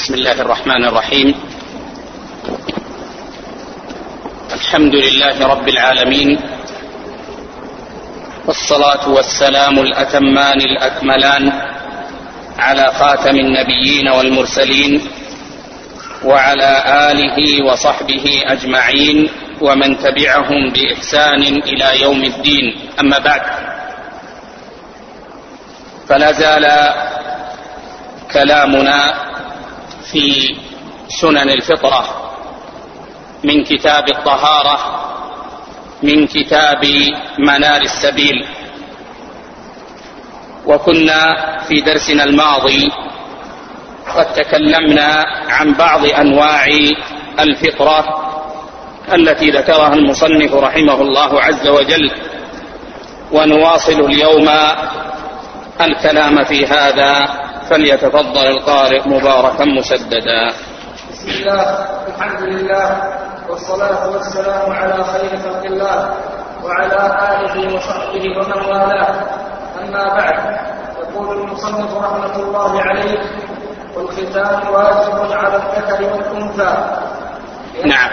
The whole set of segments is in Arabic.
بسم الله الرحمن الرحيم. الحمد لله رب العالمين، والصلاة والسلام الأتمان الأكملان على خاتم النبيين والمرسلين وعلى آله وصحبه أجمعين ومن تبعهم بإحسان إلى يوم الدين. أما بعد، فلا زال كلامنا في سنن الفطرة من كتاب الطهارة من كتاب منار السبيل. وكنا في درسنا الماضي قد تكلمنا عن بعض أنواع الفطرة التي ذكرها المصنف رحمه الله عز وجل، ونواصل اليوم الكلام في هذا، فليتفضل القارئ مباركا مسددا. بسم الله، الحمد لله، والصلاة والسلام على خير خلق الله وعلى آله وصحبه ومن والاه. أما بعد، يقول المصنف رحمة الله عليه: والختان واجب على الذكر والأنثى. نعم،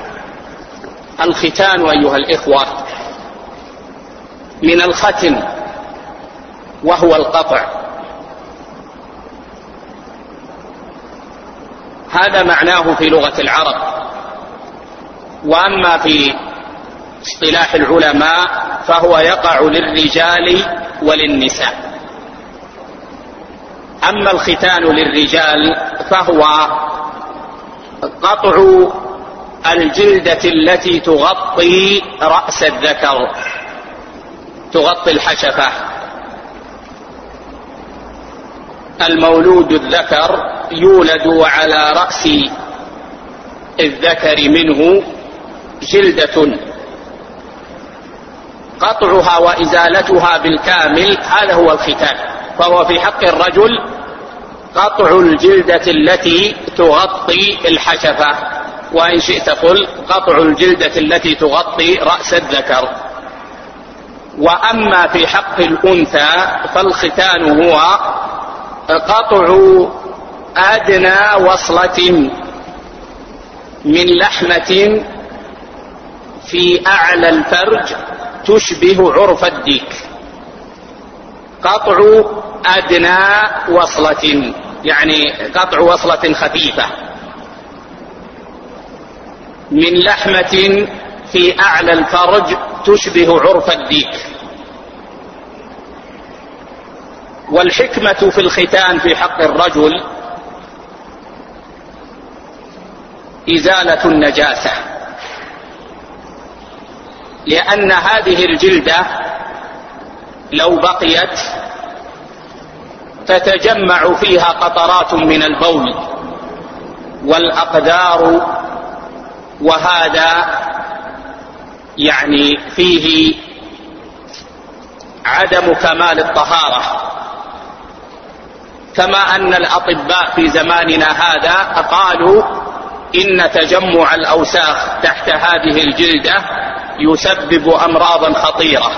الختان أيها الإخوة من الختن، وهو القطع. هذا معناه في لغة العرب، وأما في اصطلاح العلماء فهو يقع للرجال وللنساء. أما الختان للرجال فهو قطع الجلدة التي تغطي رأس الذكر، تغطي الحشفة. المولود الذكر يولد على رأس الذكر منه جلدة، قطعها وإزالتها بالكامل هذا هو الختان. فهو في حق الرجل قطع الجلدة التي تغطي الحشفة، وإن شئت قل قطع الجلدة التي تغطي رأس الذكر. وأما في حق الأنثى فالختان هو قطع أدنى وصلة من لحمة في أعلى الفرج تشبه عرف الديك. قطع أدنى وصلة يعني قطع وصلة خفيفة من لحمة في أعلى الفرج تشبه عرف الديك. والحكمة في الختان في حق الرجل إزالة النجاسة، لأن هذه الجلدة لو بقيت تتجمع فيها قطرات من البول والأقدار، وهذا يعني فيه عدم كمال الطهارة. كما أن الأطباء في زماننا هذا قالوا إن تجمع الأوساخ تحت هذه الجلدة يسبب أمراضا خطيرة،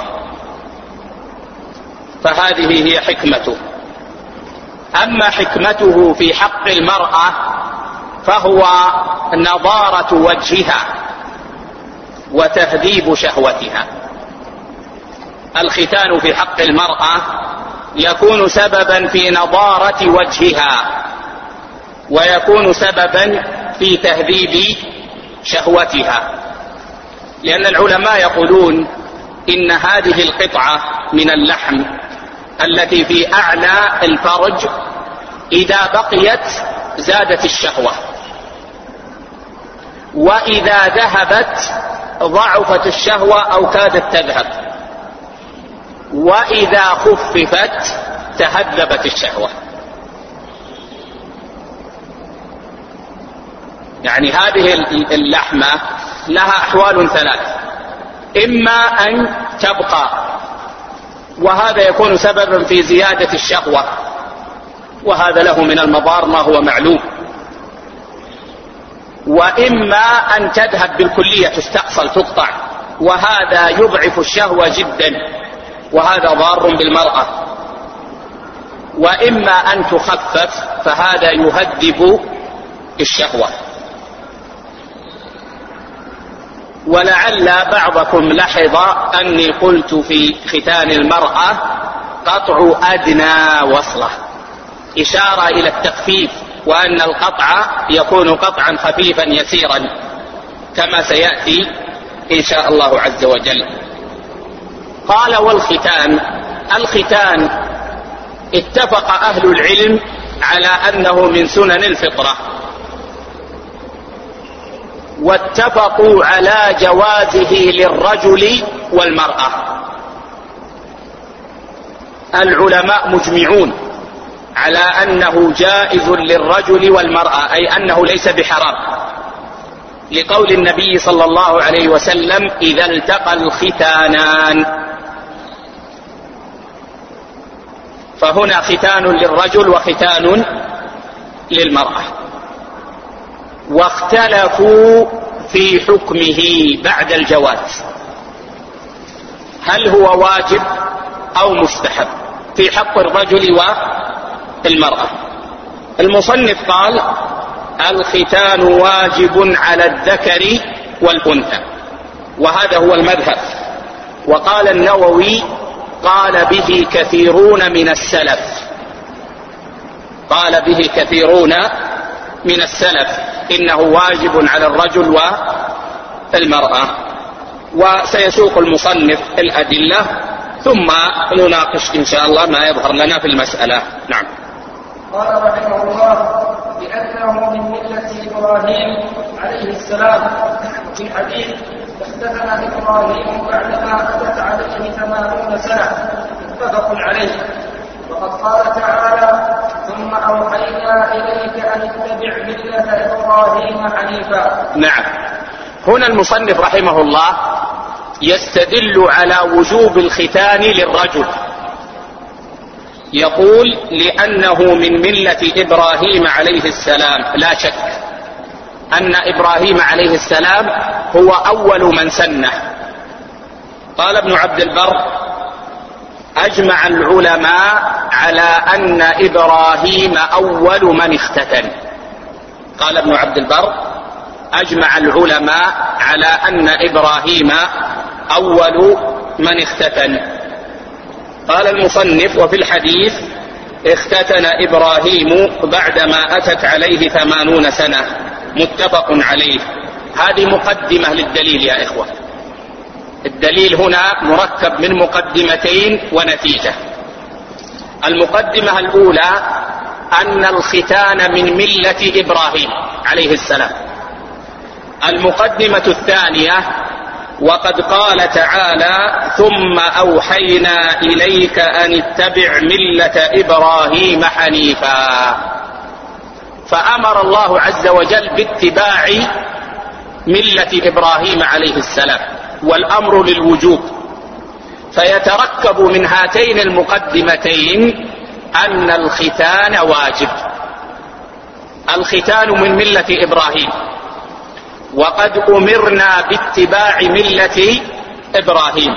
فهذه هي حكمته. أما حكمته في حق المرأة فهو نضارة وجهها وتهذيب شهوتها. الختان في حق المرأة يكون سببا في نضارة وجهها، ويكون سببا في تهذيب شهوتها، لأن العلماء يقولون إن هذه القطعة من اللحم التي في أعلى الفرج إذا بقيت زادت الشهوة، وإذا ذهبت ضعفت الشهوة أو كادت تذهب، وإذا خففت تهذبت الشهوة. يعني هذه اللحمة لها أحوال ثلاث: إما أن تبقى وهذا يكون سببا في زيادة الشهوة، وهذا له من المضار ما هو معلوم، وإما أن تذهب بالكلية تستأصل تقطع، وهذا يضعف الشهوة جدا، وهذا ضار بالمرأة. وإما أن تخفف فهذا يهذب الشهوة. ولعل بعضكم لحظ أني قلت في ختان المرأة قطع أدنى وصلة، إشارة إلى التخفيف، وأن القطع يكون قطعا خفيفا يسيرا كما سيأتي إن شاء الله عز وجل. قال: والختان، الختان اتفق أهل العلم على أنه من سنن الفطرة، واتفقوا على جوازه للرجل والمرأة. العلماء مجمعون على أنه جائز للرجل والمرأة، أي أنه ليس بحرام، لقول النبي صلى الله عليه وسلم: إذا التقى الختانان. فهنا ختان للرجل وختان للمرأة. واختلفوا في حكمه بعد الجواز، هل هو واجب أو مستحب في حق الرجل والمرأة. المصنف قال: الختان واجب على الذكر والأنثى، وهذا هو المذهب. وقال النووي: قال به كثيرون من السلف، قال به كثيرون من السلف إنه واجب على الرجل والمرأة. وسيسوق المصنف الأدلة ثم نناقش إن شاء الله ما يظهر لنا في المسألة. نعم. قال رحمه الله: لأنه من ملة إبراهيم عليه السلام. في حديث: اختتن إبراهيم بعدما أتت عليه 80 سنة، متفق عليه. وقد قال تعالى: ثم أوحينا إليك أن اتبع ملة إبراهيم حنيفا. نعم. هنا المصنف رحمه الله يستدل على وجوب الختان للرجل، يقول: لأنه من ملة إبراهيم عليه السلام. لا شك أن إبراهيم عليه السلام هو أول من سنه. قال ابن عبد البر: أجمع العلماء على أن إبراهيم أول من اختتن. قال ابن عبد البر: أجمع العلماء على أن إبراهيم أول من اختتن. قال المصنف: وفي الحديث: اختتن إبراهيم بعدما أتت عليه 80 سنة، متفق عليه. هذه مقدمة للدليل يا إخوة. الدليل هنا مركب من مقدمتين ونتيجة. المقدمة الأولى أن الختان من ملة إبراهيم عليه السلام. المقدمة الثانية: وقد قال تعالى: ثم أوحينا إليك أن اتبع ملة إبراهيم حنيفا. فأمر الله عز وجل باتباع ملة إبراهيم عليه السلام، والأمر للوجوب. فيتركب من هاتين المقدمتين أن الختان واجب. الختان من ملة إبراهيم، وقد أمرنا باتباع ملة إبراهيم.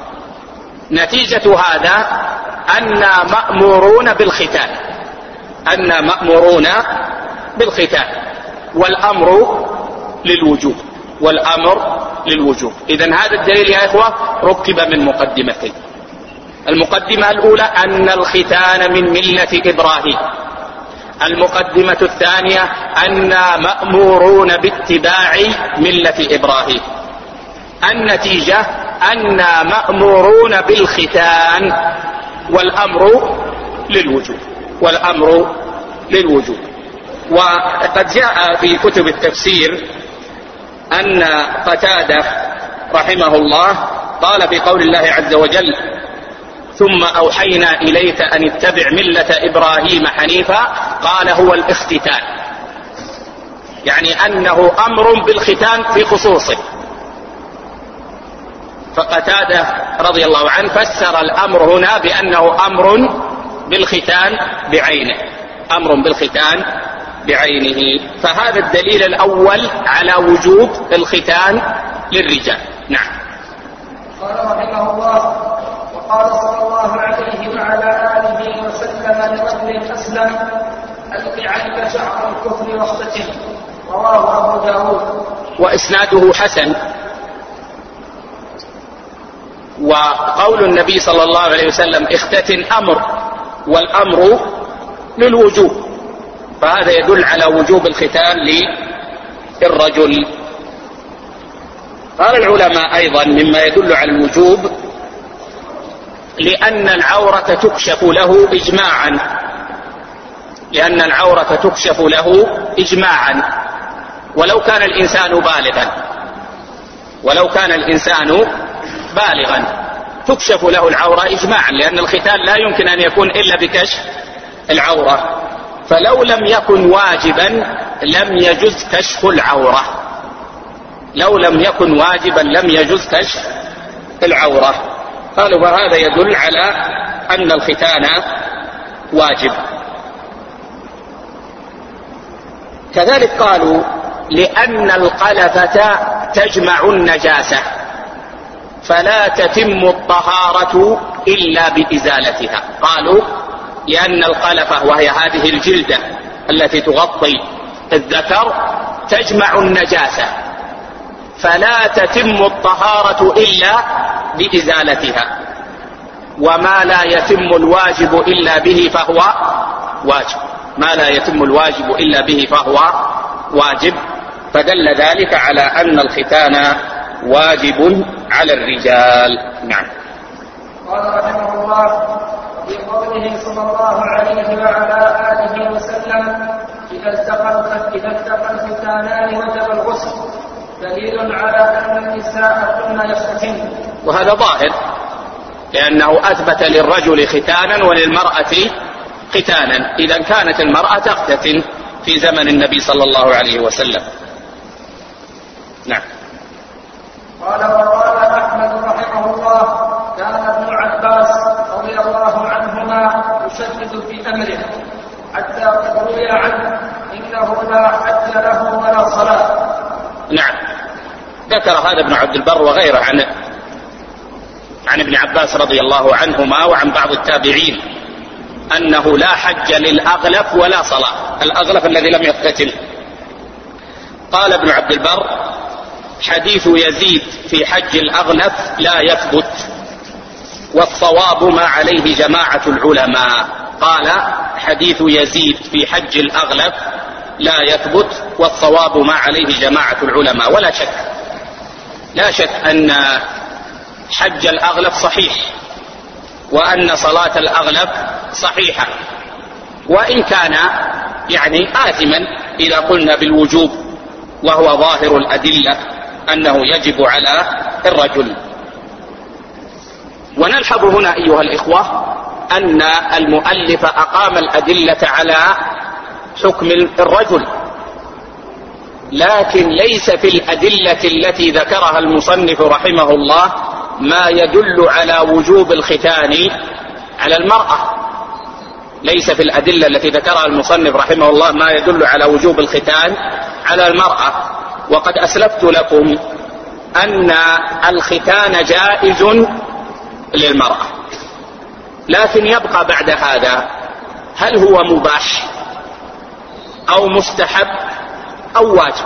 نتيجة هذا أننا مأمورون بالختان، أننا مأمورون بالختان، والأمر للوجوب، والأمر للوجوب. إذن هذا الدليل يا إخوة ركب من مقدمتين. المقدمة الأولى أن الختان من ملة إبراهيم. المقدمة الثانية أننا مأمورون باتباع ملة إبراهيم. النتيجة أننا مأمورون بالختان، والأمر للوجوب، والأمر للوجوب. وقد جاء في كتب التفسير أن قتادة رحمه الله قال في قول الله عز وجل: ثم أوحينا إليك أن اتبع ملة إبراهيم حنيفا، قال: هو الاختتان، يعني أنه أمر بالختان في خصوصه. فقتادة رضي الله عنه فسر الأمر هنا بأنه أمر بالختان بعينه، أمر بالختان بعينه. فهذا الدليل الأول على وجوب الختان للرجال. نعم. قال رحمه الله: وقال صلى الله عليه وعلى آله وسلم لرجل أسلم: ألق عنك شعر الكفر واختتم. رواه أبو داود. وإسناده حسن. وقول النبي صلى الله عليه وسلم اختتن أمر، والأمر للوجوب، فهذا يدل على وجوب الختان للرجل. قال العلماء أيضا مما يدل على الوجوب لأن العورة تكشف له إجماعا، لأن العورة تكشف له إجماعا ولو كان الإنسان بالغا، ولو كان الإنسان بالغا تكشف له العورة إجماعا، لأن الختان لا يمكن أن يكون إلا بكشف العورة، فلو لم يكن واجبا لم يجز كشف العورة، لو لم يكن واجبا لم يجز كشف العورة. قالوا فهذا يدل على أن الختان واجب. كذلك قالوا لأن القلفة تجمع النجاسة فلا تتم الطهارة إلا بإزالتها. قالوا لأن القلفة وهي هذه الجلدة التي تغطي الذكر تجمع النجاسة فلا تتم الطهارة إلا بإزالتها، وما لا يتم الواجب إلا به فهو واجب، ما لا يتم الواجب إلا به فهو واجب، فدل ذلك على أن الختان واجب على الرجال. نعم. قال رحمه الله في قوله صلى الله عليه وعلى آله وسلم إذا التقى الختانان وجب الغسل، دليل على أن النساء كن يختتن. وهذا ظاهر لأنه أثبت للرجل ختانا وللمرأة ختانا، إذا كانت المرأة تختتن في زمن النبي صلى الله عليه وسلم. نعم. قال وقال أحمد رحمه الله كان ابن عباس رضي الله عنهما يشدد في أمره حتى قد روي عنه إنه لا حج له ولا صلاة. نعم، ذكر هذا ابن عبد البر وغيره عن ابن عباس رضي الله عنهما وعن بعض التابعين أنه لا حج للأغلف ولا صلاة، الأغلف الذي لم يختتن. قال ابن عبد البر حديث يزيد في حج الأغلف لا يثبت، والصواب ما عليه جماعة العلماء. قال حديث يزيد في حج الأغلف لا يثبت، والصواب ما عليه جماعة العلماء. ولا شك، لا شك أن حج الأغلف صحيح، وأن صلاة الأغلف صحيحة، وإن كان يعني آثما إذا قلنا بالوجوب، وهو ظاهر الأدلة أنه يجب على الرجل. ونلحظ هنا أيها الإخوة أن المؤلف أقام الأدلة على حكم الرجل، لكن ليس في الأدلة التي ذكرها المصنف رحمه الله ما يدل على وجوب الختان على المرأة. ليس في الأدلة التي ذكرها المصنف رحمه الله ما يدل على وجوب الختان على المرأة. وقد أسلفت لكم أن الختان جائز للمرأة، لكن يبقى بعد هذا هل هو مباح أو مستحب أو واجب.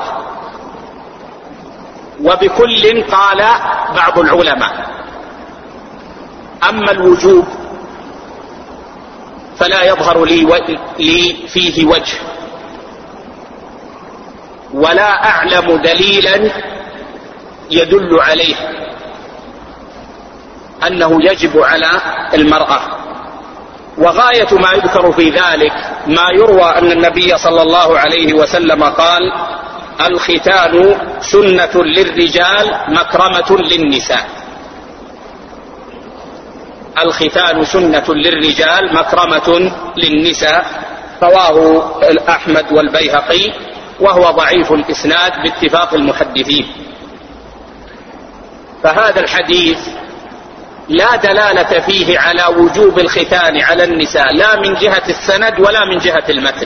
وبكل قال بعض العلماء أما الوجوب فلا يظهر لي فيه وجه، ولا أعلم دليلا يدل عليه أنه يجب على المرأة. وغاية ما يذكر في ذلك ما يروى أن النبي صلى الله عليه وسلم قال الختان سنة للرجال مكرمة للنساء. الختان سنة للرجال مكرمة للنساء، رواه أحمد والبيهقي، وهو ضعيف الإسناد باتفاق المحدثين. فهذا الحديث لا دلالة فيه على وجوب الختان على النساء، لا من جهة السند ولا من جهة المتن.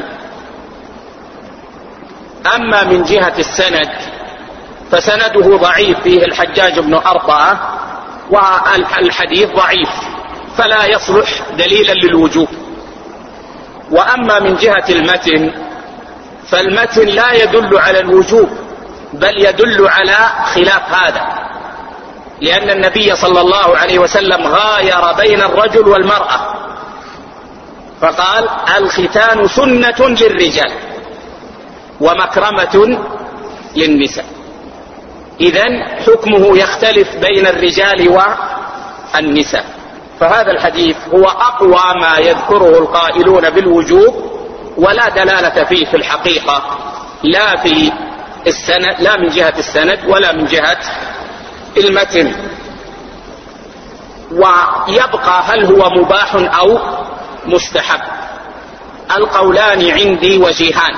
أما من جهة السند فسنده ضعيف، فيه الحجاج بن أرطاة، والحديث ضعيف فلا يصلح دليلا للوجوب. وأما من جهة المتن فالمتن لا يدل على الوجوب بل يدل على خلاف هذا، لأن النبي صلى الله عليه وسلم غاير بين الرجل والمرأة فقال الختان سنة للرجال ومكرمة للنساء. إذن حكمه يختلف بين الرجال والنساء. فهذا الحديث هو أقوى ما يذكره القائلون بالوجوب، ولا دلالة فيه في الحقيقة لا في السند، لا من جهة السند ولا من جهة المتن. ويبقى هل هو مباح أو مستحب؟ القولان عندي وجيهان،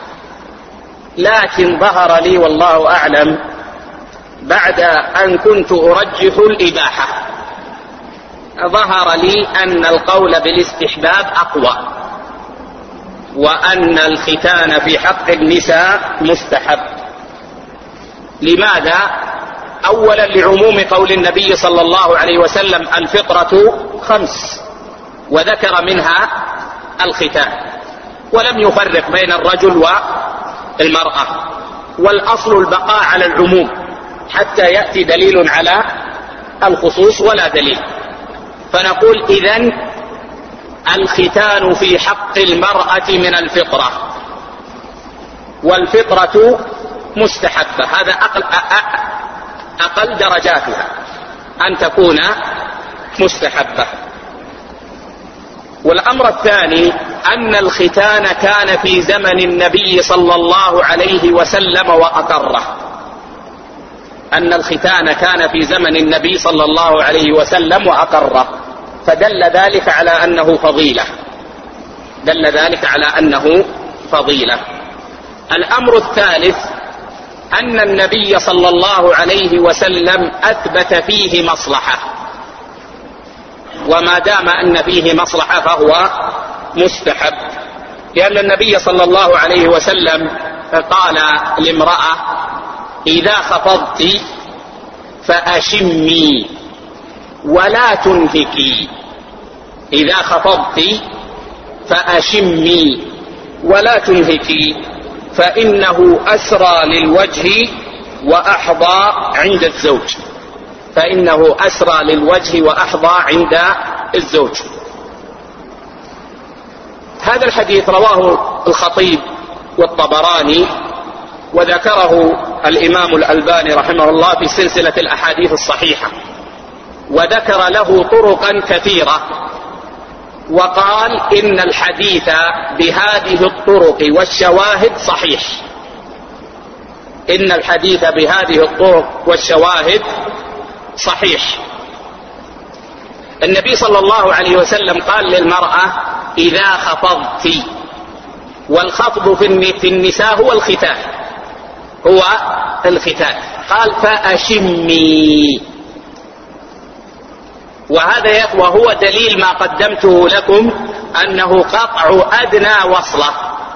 لكن ظهر لي والله أعلم بعد أن كنت أرجح الإباحة، ظهر لي أن القول بالاستحباب أقوى، وأن الختان في حق النساء مستحب. لماذا؟ أولا لعموم قول النبي صلى الله عليه وسلم الفطرة 5 وذكر منها الختان، ولم يفرق بين الرجل والمرأة، والأصل البقاء على العموم حتى يأتي دليل على الخصوص ولا دليل. فنقول إذن الختان في حق المرأة من الفطرة، والفطرة مستحبة، هذا أقل درجاتها أن تكون مستحبة. والأمر الثاني أن الختان كان في زمن النبي صلى الله عليه وسلم وأقره، أن الختان كان في زمن النبي صلى الله عليه وسلم وأقره، فدل ذلك على أنه فضيلة، دل ذلك على أنه فضيلة. الأمر الثالث أن النبي صلى الله عليه وسلم أثبت فيه مصلحة، وما دام أن فيه مصلحة فهو مستحب، لأن النبي صلى الله عليه وسلم قال لامرأة إذا خفضت فأشمي ولا تنهكي، إذا خفضت فأشمي ولا تنهكي، فإنه أسرى للوجه وأحظى عند الزوج، فإنه أسرى للوجه وأحظى عند الزوج. هذا الحديث رواه الخطيب والطبراني، وذكره الإمام الألباني رحمه الله في سلسلة الأحاديث الصحيحة، وذكر له طرقا كثيرة، وقال إن الحديث بهذه الطرق والشواهد صحيح، إن الحديث بهذه الطرق والشواهد صحيح. النبي صلى الله عليه وسلم قال للمرأة إذا خفضت، والخفض في النساء هو الختان، هو الختان، قال فأشمي، وهو دليل ما قدمته لكم أنه قطع أدنى وصلة،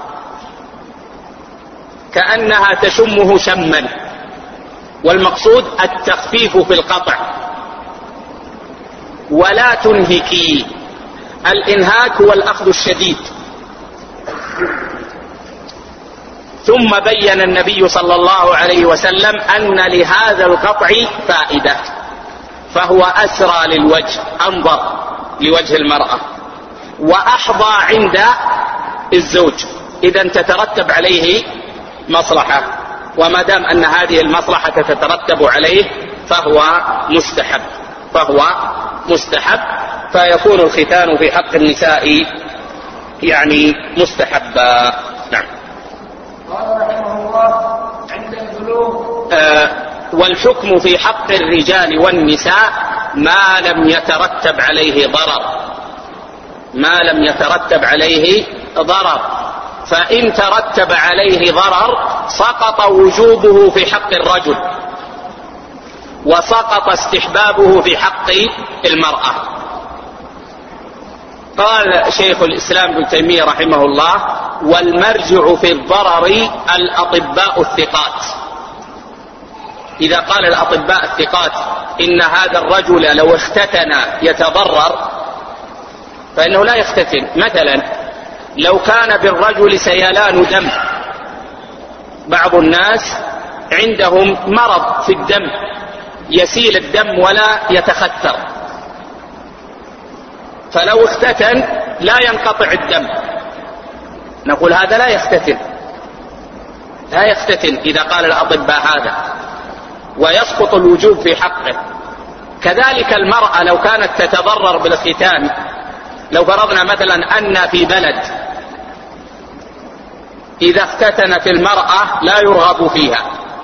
كأنها تشمه شما، والمقصود التخفيف في القطع. ولا تنهكي، الإنهاك هو الأخذ الشديد. ثم بين النبي صلى الله عليه وسلم أن لهذا القطع فائدة، فهو أسرى للوجه، أنظر لوجه المرأة، وأحظى عند الزوج، إذا تترتب عليه مصلحة، وما دام أن هذه المصلحة تترتب عليه فهو مستحب، فيكون الختان في حق النساء يعني مستحبا. نعم. قال رحمه الله عند البلوغ والحكم في حق الرجال والنساء ما لم يترتب عليه ضرر، ما لم يترتب عليه ضرر، فإن ترتب عليه ضرر سقط وجوبه في حق الرجل، وسقط استحبابه في حق المرأة. قال شيخ الإسلام ابن تيمية رحمه الله والمرجع في الضرر الأطباء الثقات. إذا قال الأطباء الثقات إن هذا الرجل لو اختتن يتضرر، فإنه لا يختتن. مثلا لو كان بالرجل سيلان دم، بعض الناس عندهم مرض في الدم يسيل الدم ولا يتختر، فلو اختتن لا ينقطع الدم، نقول هذا لا يختتن إذا قال الأطباء هذا، ويسقط الوجوب في حقه. كذلك المرأة لو كانت تتضرر بالختان، لو فرضنا مثلا أن في بلد إذا اختتنت المرأة لا يرغب فيها،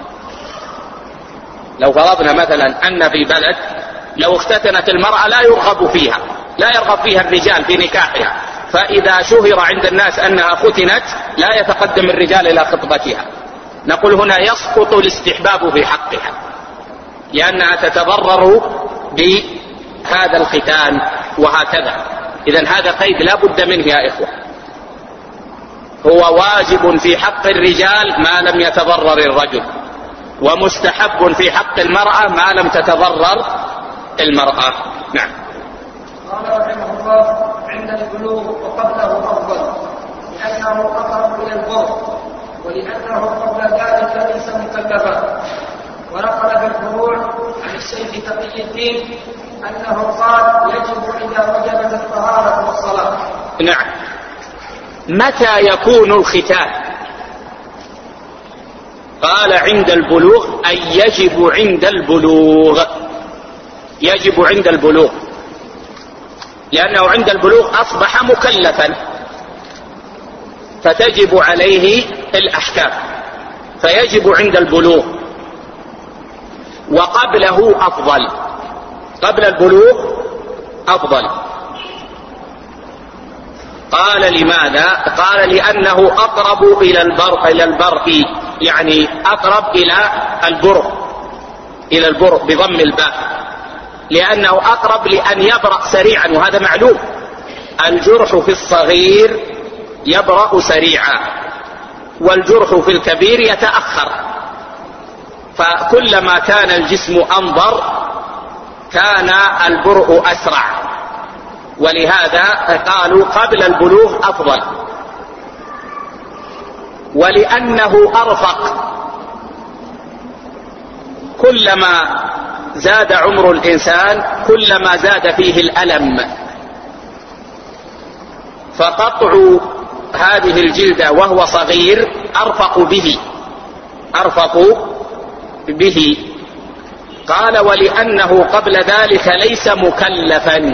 لو فرضنا مثلا أن في بلد لو اختتنت المرأة لا يرغب فيها الرجال في نكاحها، فإذا شهر عند الناس أنها ختنت لا يتقدم الرجال إلى خطبتها، نقول هنا يسقط الاستحباب في حقها لأنها تتضرر بهذا الختان وهكذا. إذن هذا قيد لا بد منه يا إخوة، هو واجب في حق الرجال ما لم يتضرر الرجل، ومستحب في حق المرأة ما لم تتضرر المرأة. نعم. قال رحمه الله: عند البلوغ وقبله أفضل، لأنه أقرب إلى البر، ولأنه قبل ذلك ليس مكلفا. ونقل في الفروع عن الشيخ تقي الدين أنه قال: يجب إذا وجبت الطهارة والصلاة. نعم. متى يكون الختان؟ قال عند البلوغ، أي يجب عند البلوغ، يجب عند البلوغ، لأنه عند البلوغ أصبح مكلفا فتجب عليه الأحكام، فيجب عند البلوغ. وقبله أفضل، قبل البلوغ أفضل. قال لماذا؟ قال لأنه أقرب إلى البرء، يعني أقرب إلى البرء بضم الباء، لأنه أقرب لأن يبرأ سريعا، وهذا معلوم، الجرح في الصغير يبرأ سريعا والجرح في الكبير يتأخر، فكلما كان الجسم أنظر كان البرء أسرع، ولهذا قالوا قبل البلوغ أفضل. ولأنه أرفق، كلما زاد عمر الإنسان كلما زاد فيه الألم، فقطع هذه الجلدة وهو صغير أرفق به. قال: ولأنه قبل ذلك ليس مكلفا.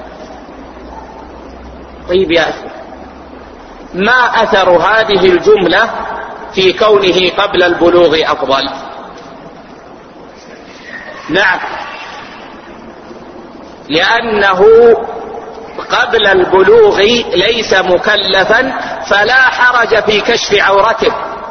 طيب يا أخي، ما أثر هذه الجملة في كونه قبل البلوغ أفضل؟ نعم، لأنه قبل البلوغ ليس مكلفا فلا حرج في كشف عورته.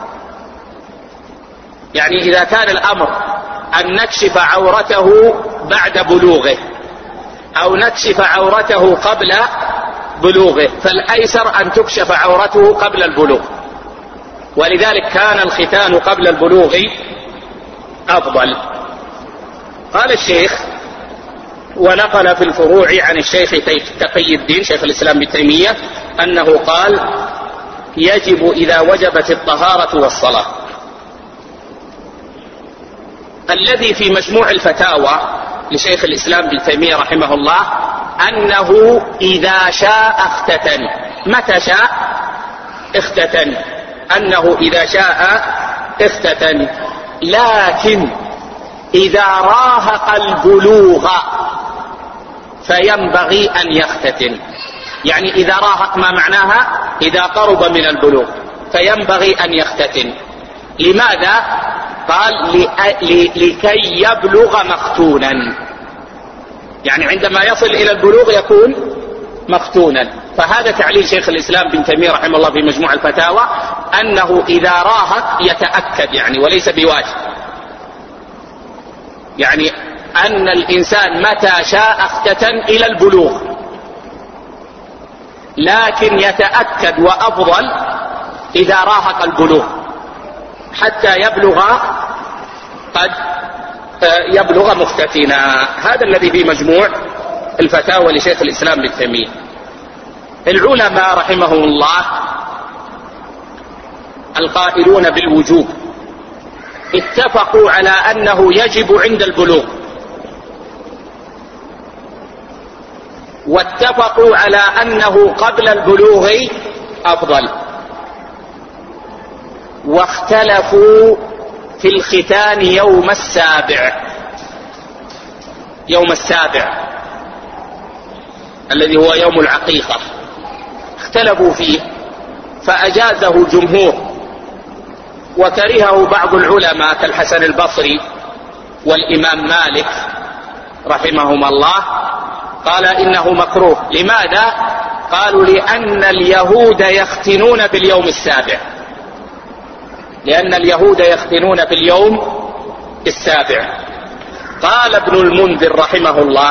يعني إذا كان الأمر أن نكشف عورته بعد بلوغه أو نكشف عورته قبل بلوغه، فالأيسر أن تكشف عورته قبل البلوغ، ولذلك كان الختان قبل البلوغ أفضل. قال الشيخ: ونقل في الفروع عن الشيخ تقي الدين شيخ الإسلام ابن تيمية أنه قال: يجب إذا وجبت الطهارة والصلاة. الذي في مجموع الفتاوى لشيخ الإسلام ابن تيمية رحمه الله أنه إذا شاء اختتن. متى شاء اختتن، أنه إذا شاء اختتن، لكن إذا راهق البلوغ فينبغي أن يختتن. يعني إذا راهق ما معناها؟ إذا قرب من البلوغ فينبغي أن يختتن. لماذا؟ قال: لكي يبلغ مختونا، يعني عندما يصل إلى البلوغ يكون مختونا. فهذا تعليل شيخ الإسلام بن تيمية رحمه الله في مجموع الفتاوى أنه إذا راهق يتأكد، يعني وليس بواجب، يعني أن الإنسان متى شاء اختتن إلى البلوغ، لكن يتأكد وأفضل إذا راهق البلوغ حتى يبلغ مختتنا. هذا الذي في مجموع الفتاوى لشيخ الإسلام ابن تيمية. العلماء رحمهم الله القائلون بالوجوب اتفقوا على أنه يجب عند البلوغ، واتفقوا على أنه قبل البلوغ أفضل، واختلفوا في الختان يوم السابع الذي هو يوم العقيقة، اختلفوا فيه فأجازه الجمهور، وكرهه بعض العلماء كالحسن البصري والإمام مالك رحمهما الله، قال إنه مكروه. لماذا؟ قالوا لأن اليهود يختنون في اليوم السابع، لأن اليهود يختنون في اليوم السابع. قال ابن المنذر رحمه الله: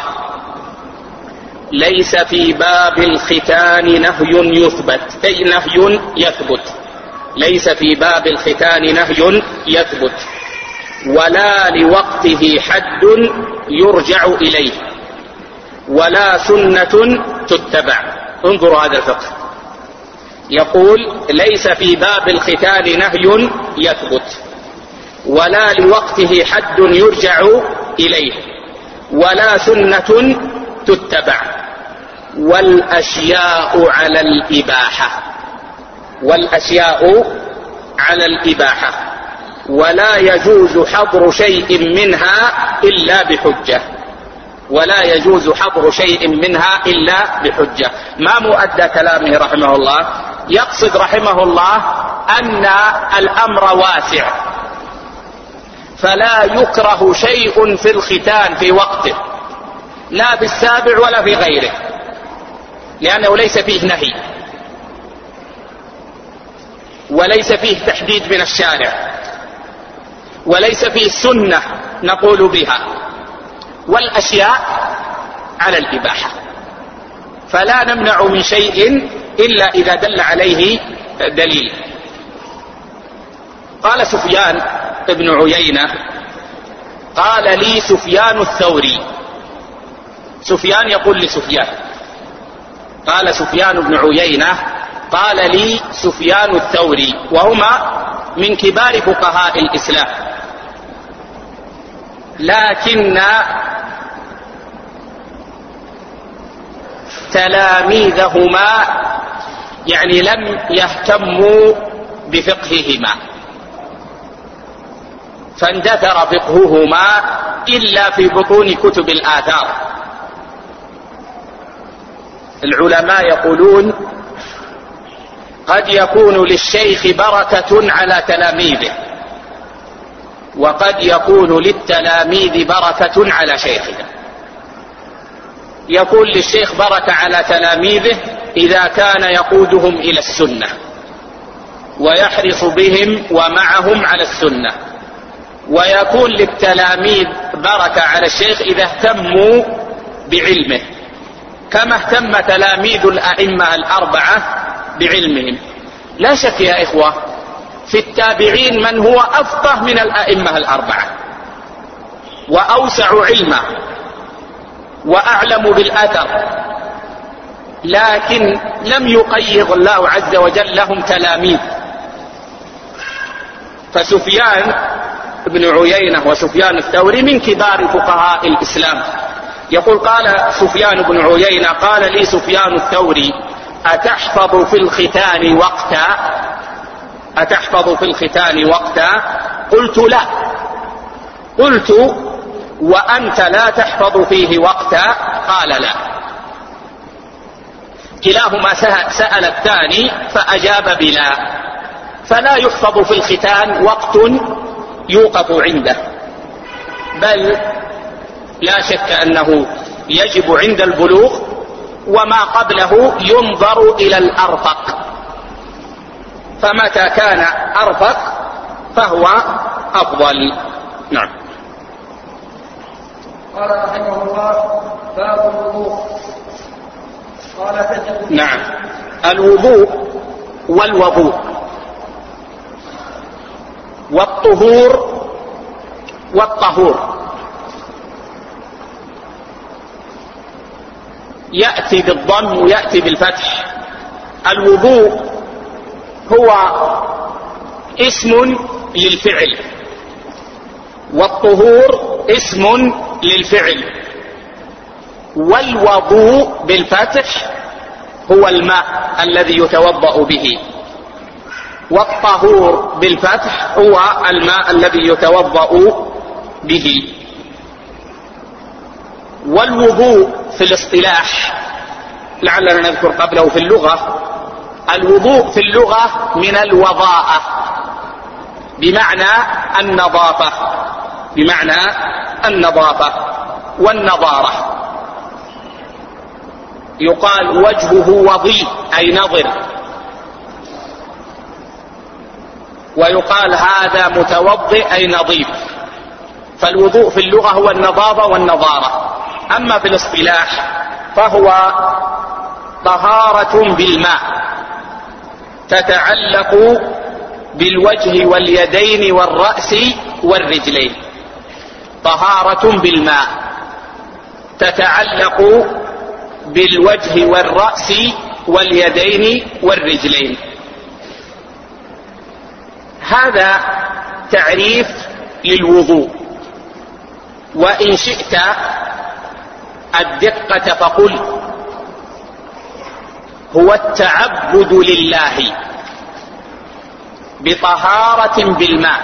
ليس في باب الختان نهي يثبت، أي نهي يثبت، ليس في باب الختان نهي يثبت، ولا لوقته حد يرجع إليه، ولا سنة تتبع. انظروا هذا الفقه، يقول: ليس في باب الختان نهي يثبت، ولا لوقته حد يرجع إليه، ولا سنة تتبع، والأشياء على الإباحة، والأشياء على الإباحة، ولا يجوز حظر شيء منها إلا بحجة، ولا يجوز حظر شيء منها إلا بحجة. ما مؤدى كلامه رحمه الله؟ يقصد رحمه الله أن الأمر واسع، فلا يكره شيء في الختان في وقته، لا في السابع ولا في غيره، لأنه ليس فيه نهي وليس فيه تحديد من الشارع، وليس فيه سنة نقول بها، والأشياء على الإباحة، فلا نمنع من شيء إلا إذا دل عليه دليل. قال سفيان ابن عيينة: قال لي سفيان الثوري، سفيان يقول لسفيان، قال سفيان بن عيينة: قال لي سفيان الثوري، وهما من كبار فقهاء الإسلام، لكن تلاميذهما يعني لم يهتموا بفقههما، فاندثر فقههما إلا في بطون كتب الآثار. العلماء يقولون: قد يكون للشيخ بركة على تلاميذه، وقد يكون للتلاميذ بركة على شيخه. يكون للشيخ بركة على تلاميذه إذا كان يقودهم إلى السنة ويحرص بهم ومعهم على السنة، ويكون للتلاميذ بركة على الشيخ إذا اهتموا بعلمه، كما اهتم تلاميذ الأئمة الأربعة بعلمهم. لا شك يا إخوة في التابعين من هو أفقه من الأئمة الأربعة وأوسع علما وأعلم بالأثر، لكن لم يقيض الله عز وجل لهم تلاميذ. فسفيان بن عيينة وسفيان الثوري من كبار فقهاء الإسلام. يقول: قال سفيان بن عيينة: قال لي سفيان الثوري: أتحفظ في الختان وقتا؟ أتحفظ في الختان وقتا؟ قلت: لا. قلت: وأنت لا تحفظ فيه وقتا؟ قال: لا. كلاهما سأل الثاني فأجاب بلا، فلا يحفظ في الختان وقت يوقف عنده، بل لا شك أنه يجب عند البلوغ، وما قبله ينظر إلى الأرفق، فمتى كان أرفق فهو أفضل. نعم. قال رحمه الله: باب الوضوء. قال: تجب. نعم. الوضوء والوضوء والطهور والطهور يأتي بالضم ويأتي بالفتح الوضوء هو اسم للفعل، والطهور اسم للفعل، والوضوء بالفتح هو الماء الذي يتوضأ به، والطهور بالفتح هو الماء الذي يتوضأ به. والوضوء في الاصطلاح لعلنا نذكر قبله في اللغة، الوضوء في اللغة من الوضاءة بمعنى النظافة، بمعنى النظافة والنضارة. يقال وجهه وضيء أي نظر، ويقال هذا متوضئ أي نظيف. فالوضوء في اللغة هو النظافة والنضارة. أما في الاصطلاح فهو طهارة بالماء تتعلق بالوجه واليدين والرأس والرجلين، طهارة بالماء تتعلق بالوجه والرأس واليدين والرجلين. هذا تعريف للوضوء. وإن شئت الدقة فقل هو التعبد لله بطهارة بالماء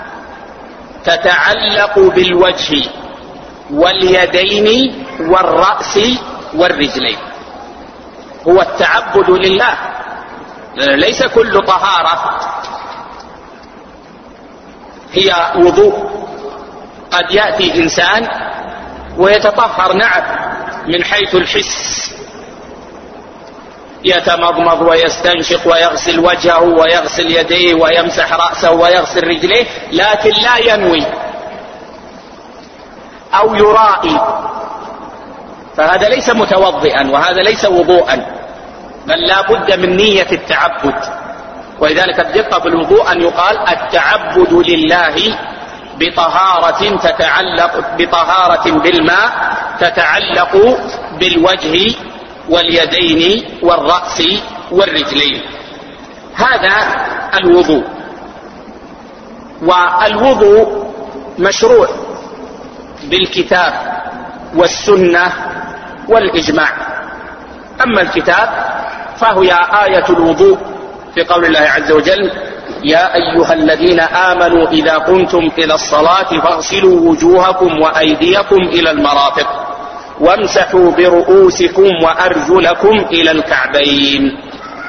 تتعلق بالوجه واليدين والرأس والرجلين. هو التعبد لله، ليس كل طهارة هي وضوء. قد يأتي إنسان ويتطهر نعم من حيث الحس، يتمضمض ويستنشق ويغسل وجهه ويغسل يديه ويمسح رأسه ويغسل رجليه، لكن لا ينوي أو يرائي، فهذا ليس متوضئا وهذا ليس وضوءا، بل لا بد من نية التعبد. ولذلك الدقة في الوضوء أن يقال التعبد لله بطهارة بالماء تتعلق بالوجه واليدين والرأس والرجلين. هذا الوضوء. والوضوء مشروع بالكتاب والسنة والإجماع. أما الكتاب فهي آية الوضوء في قول الله عز وجل يا أيها الذين آمنوا إذا قمتم إلى الصلاة فاغسلوا وجوهكم وأيديكم إلى المرافق وامسحوا برؤوسكم وأرجلكم إلى الكعبين.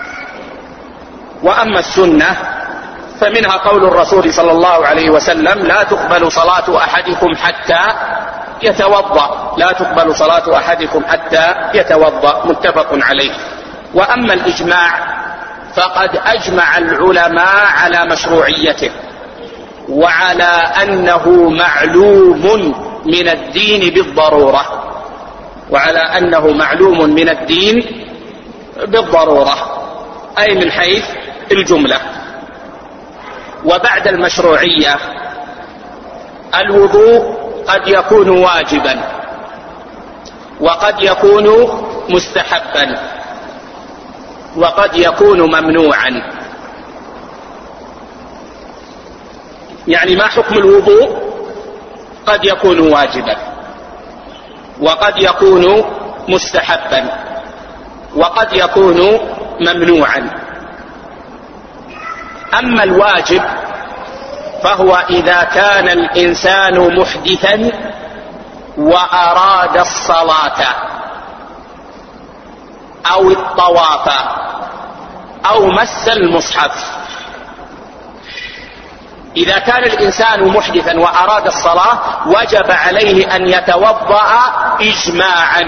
وأما السنة فمنها قول الرسول صلى الله عليه وسلم لا تقبل صلاة أحدكم حتى يتوضأ، لا تقبل صلاة أحدكم حتى يتوضأ، متفق عليه. وأما الإجماع فقد أجمع العلماء على مشروعيته وعلى أنه معلوم من الدين بالضرورة، وعلى أنه معلوم من الدين بالضرورة، أي من حيث الجملة. وبعد المشروعية الوضوء قد يكون واجبا وقد يكون مستحبا وقد يكون ممنوعا. يعني ما حكم الوضوء؟ قد يكون واجبا وقد يكون مستحبا وقد يكون ممنوعا. أما الواجب فهو إذا كان الإنسان محدثا وأراد الصلاة أو الطواف أو مس المصحف. إذا كان الإنسان محدثا وأراد الصلاة وجب عليه أن يتوضأ إجماعا،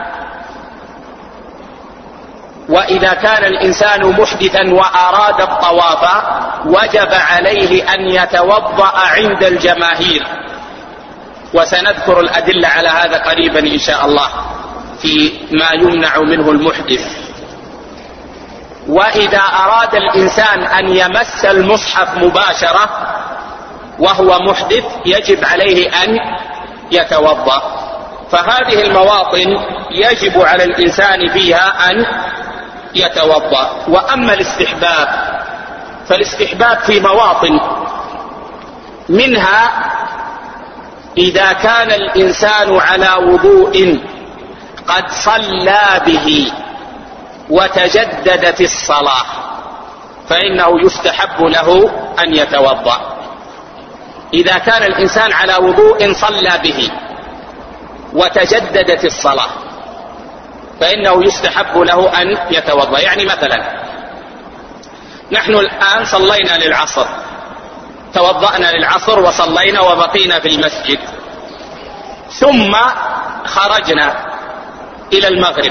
وإذا كان الإنسان محدثا وأراد الطواف وجب عليه أن يتوضأ عند الجماهير، وسنذكر الأدلة على هذا قريبا إن شاء الله في ما يمنع منه المحدث. وإذا أراد الإنسان أن يمس المصحف مباشرة وهو محدث يجب عليه أن يتوضأ. فهذه المواطن يجب على الإنسان فيها أن يتوضأ. وأما الاستحباب فالاستحباب في مواطن، منها إذا كان الإنسان على وضوء قد صلى به وتجددت الصلاة فإنه يستحب له أن يتوضأ. إذا كان الإنسان على وضوء صلى به وتجددت الصلاة فإنه يستحب له أن يتوضأ. يعني مثلا نحن الآن صلينا للعصر، توضأنا للعصر وصلينا وبقينا في المسجد، ثم خرجنا إلى المغرب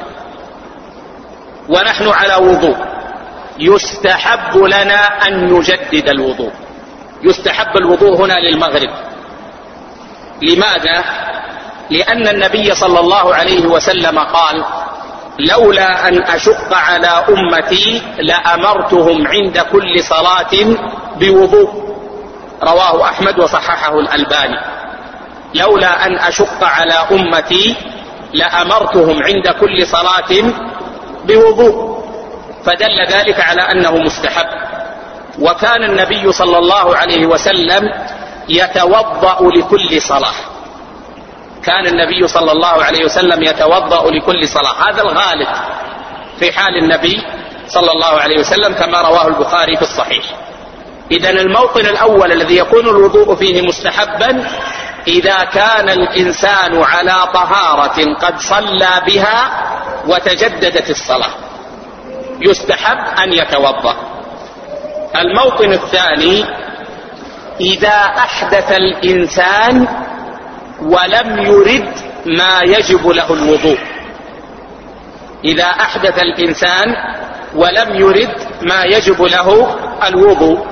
ونحن على وضوء، يستحب لنا أن نجدد الوضوء. يستحب الوضوء هنا للمغرب. لماذا؟ لأن النبي صلى الله عليه وسلم قال: لولا أن أشق على أمتي لأمرتهم عند كل صلاة بوضوء. رواه أحمد وصححه الألباني. لولا أن أشق على أمتي لأمرتهم عند كل صلاة بوضوء، فدل ذلك على أنه مستحب. وكان النبي صلى الله عليه وسلم يتوضأ لكل صلاة. كان النبي صلى الله عليه وسلم يتوضأ لكل صلاة، هذا الغالب في حال النبي صلى الله عليه وسلم كما رواه البخاري في الصحيح. إذن الموطن الأول الذي يكون الوضوء فيه مستحبا إذا كان الإنسان على طهارة قد صلى بها وتجددت الصلاة، يستحب أن يتوضأ. الموطن الثاني إذا أحدث الإنسان ولم يرد ما يجب له الوضوء. إذا أحدث الإنسان ولم يرد ما يجب له الوضوء.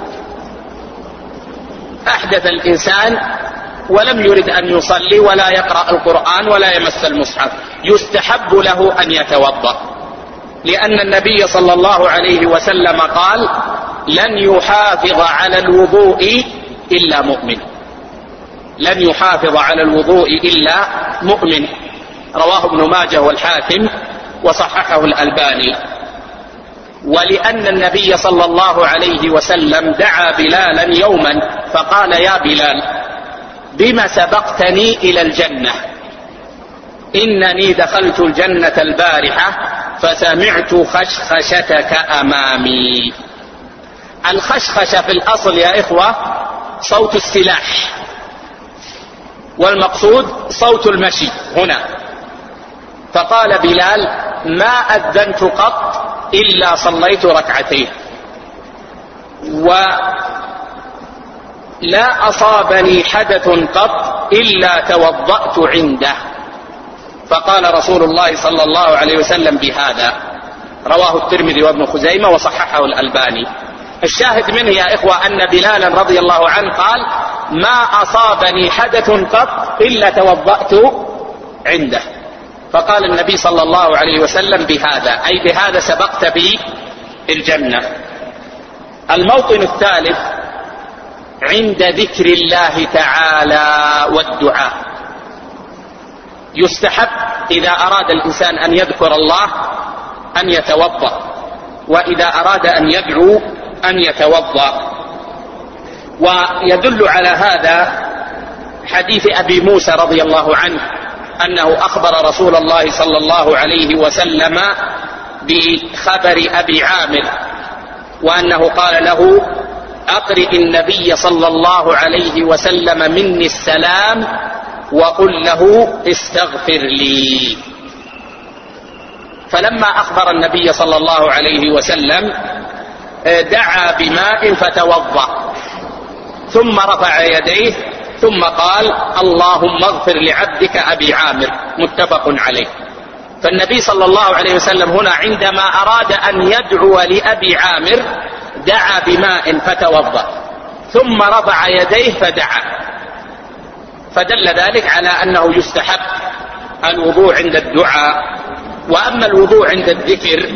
أحدث الإنسان ولم يرد أن يصلي ولا يقرأ القرآن ولا يمس المصحف، يستحب له أن يتوضأ، لأن النبي صلى الله عليه وسلم قال: لن يحافظ على الوضوء إلا مؤمن. لن يحافظ على الوضوء إلا مؤمن. رواه ابن ماجه والحاكم وصححه الألباني. ولأن النبي صلى الله عليه وسلم دعا بلالا يوما فقال: يا بلال، بما سبقتني إلى الجنة؟ إنني دخلت الجنة البارحة فسمعت خشخشتك أمامي. الخشخشة في الأصل يا إخوة صوت السلاح، والمقصود صوت المشي هنا. فقال بلال: ما أذنت قط إلا صليت ركعتين، ولا أصابني حدث قط إلا توضأت عنده. فقال رسول الله صلى الله عليه وسلم بهذا. رواه الترمذي وابن خزيمة وصححه الألباني. الشاهد منه يا إخوة أن بلالا رضي الله عنه قال: ما أصابني حدث قط إلا توضأت عنده. فقال النبي صلى الله عليه وسلم بهذا، أي بهذا سبقت بي الجنة. الموطن الثالث عند ذكر الله تعالى والدعاء. يستحب إذا أراد الإنسان أن يذكر الله أن يتوضأ، وإذا أراد أن يدعو أن يتوضأ. ويدل على هذا حديث أبي موسى رضي الله عنه أنه أخبر رسول الله صلى الله عليه وسلم بخبر أبي عامر، وأنه قال له: أقرئ النبي صلى الله عليه وسلم مني السلام وقل له استغفر لي. فلما أخبر النبي صلى الله عليه وسلم دعا بماء فتوضأ، ثم رفع يديه ثم قال: اللهم اغفر لعبدك أبي عامر، متفق عليه. فالنبي صلى الله عليه وسلم هنا عندما أراد أن يدعو لأبي عامر دعا بماء فتوضأ، ثم رفع يديه فدعا، فدل ذلك على أنه يستحب الوضوء عند الدعاء. وأما الوضوء عند الذكر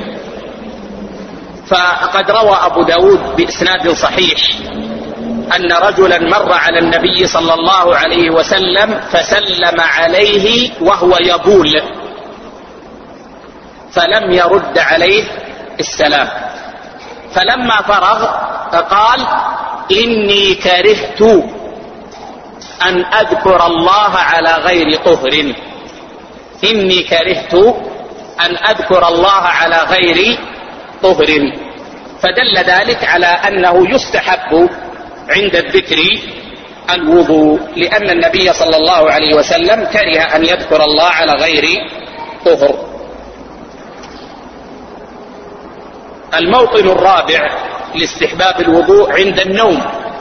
فقد روى أبو داود بإسناد صحيح أن رجلا مر على النبي صلى الله عليه وسلم فسلم عليه وهو يبول، فلم يرد عليه السلام. فلما فرغ قال: إني كرهت أن أذكر الله على غير طهر. إني كرهت أن أذكر الله على غير طهر. فدل ذلك على أنه يستحب عند الذكر الوضوء، لأن النبي صلى الله عليه وسلم كره أن يذكر الله على غير طهر. الموطن الرابع لاستحباب الوضوء عند النوم،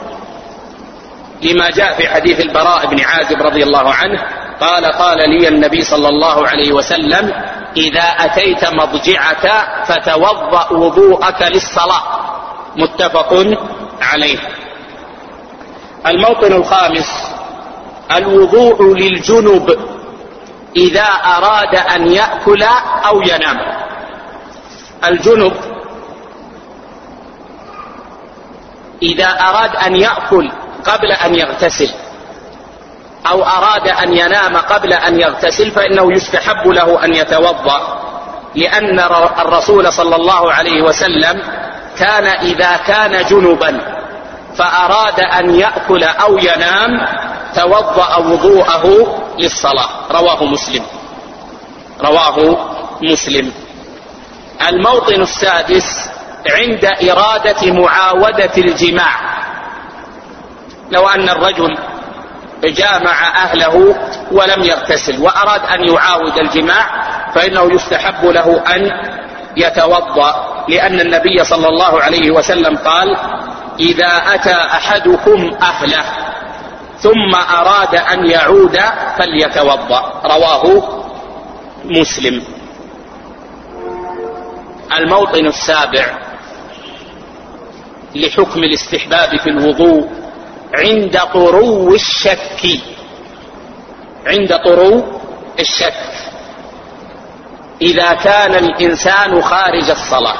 لما جاء في حديث البراء بن عازب رضي الله عنه قال لي النبي صلى الله عليه وسلم: إذا أتيت مضجعك فتوضأ وضوءك للصلاة. متفق عليه. الموطن الخامس: الوضوء للجنب إذا أراد أن يأكل أو ينام. الجنب إذا أراد أن يأكل قبل أن يغتسل أو أراد أن ينام قبل أن يغتسل فإنه يستحب له أن يتوضأ، لأن الرسول صلى الله عليه وسلم كان إذا كان جنبا فأراد أن يأكل أو ينام توضأ وضوءه للصلاة. رواه مسلم. الموطن السادس: عند إرادة معاودة الجماع. لو أن الرجل جامع أهله ولم يغتسل وأراد أن يعاود الجماع فإنه يستحب له أن يتوضأ، لأن النبي صلى الله عليه وسلم قال: إذا أتى أحدكم أهله ثم أراد أن يعود فليتوضأ. رواه مسلم. الموطن السابع لحكم الاستحباب في الوضوء عند طرو الشك، إذا كان الإنسان خارج الصلاة.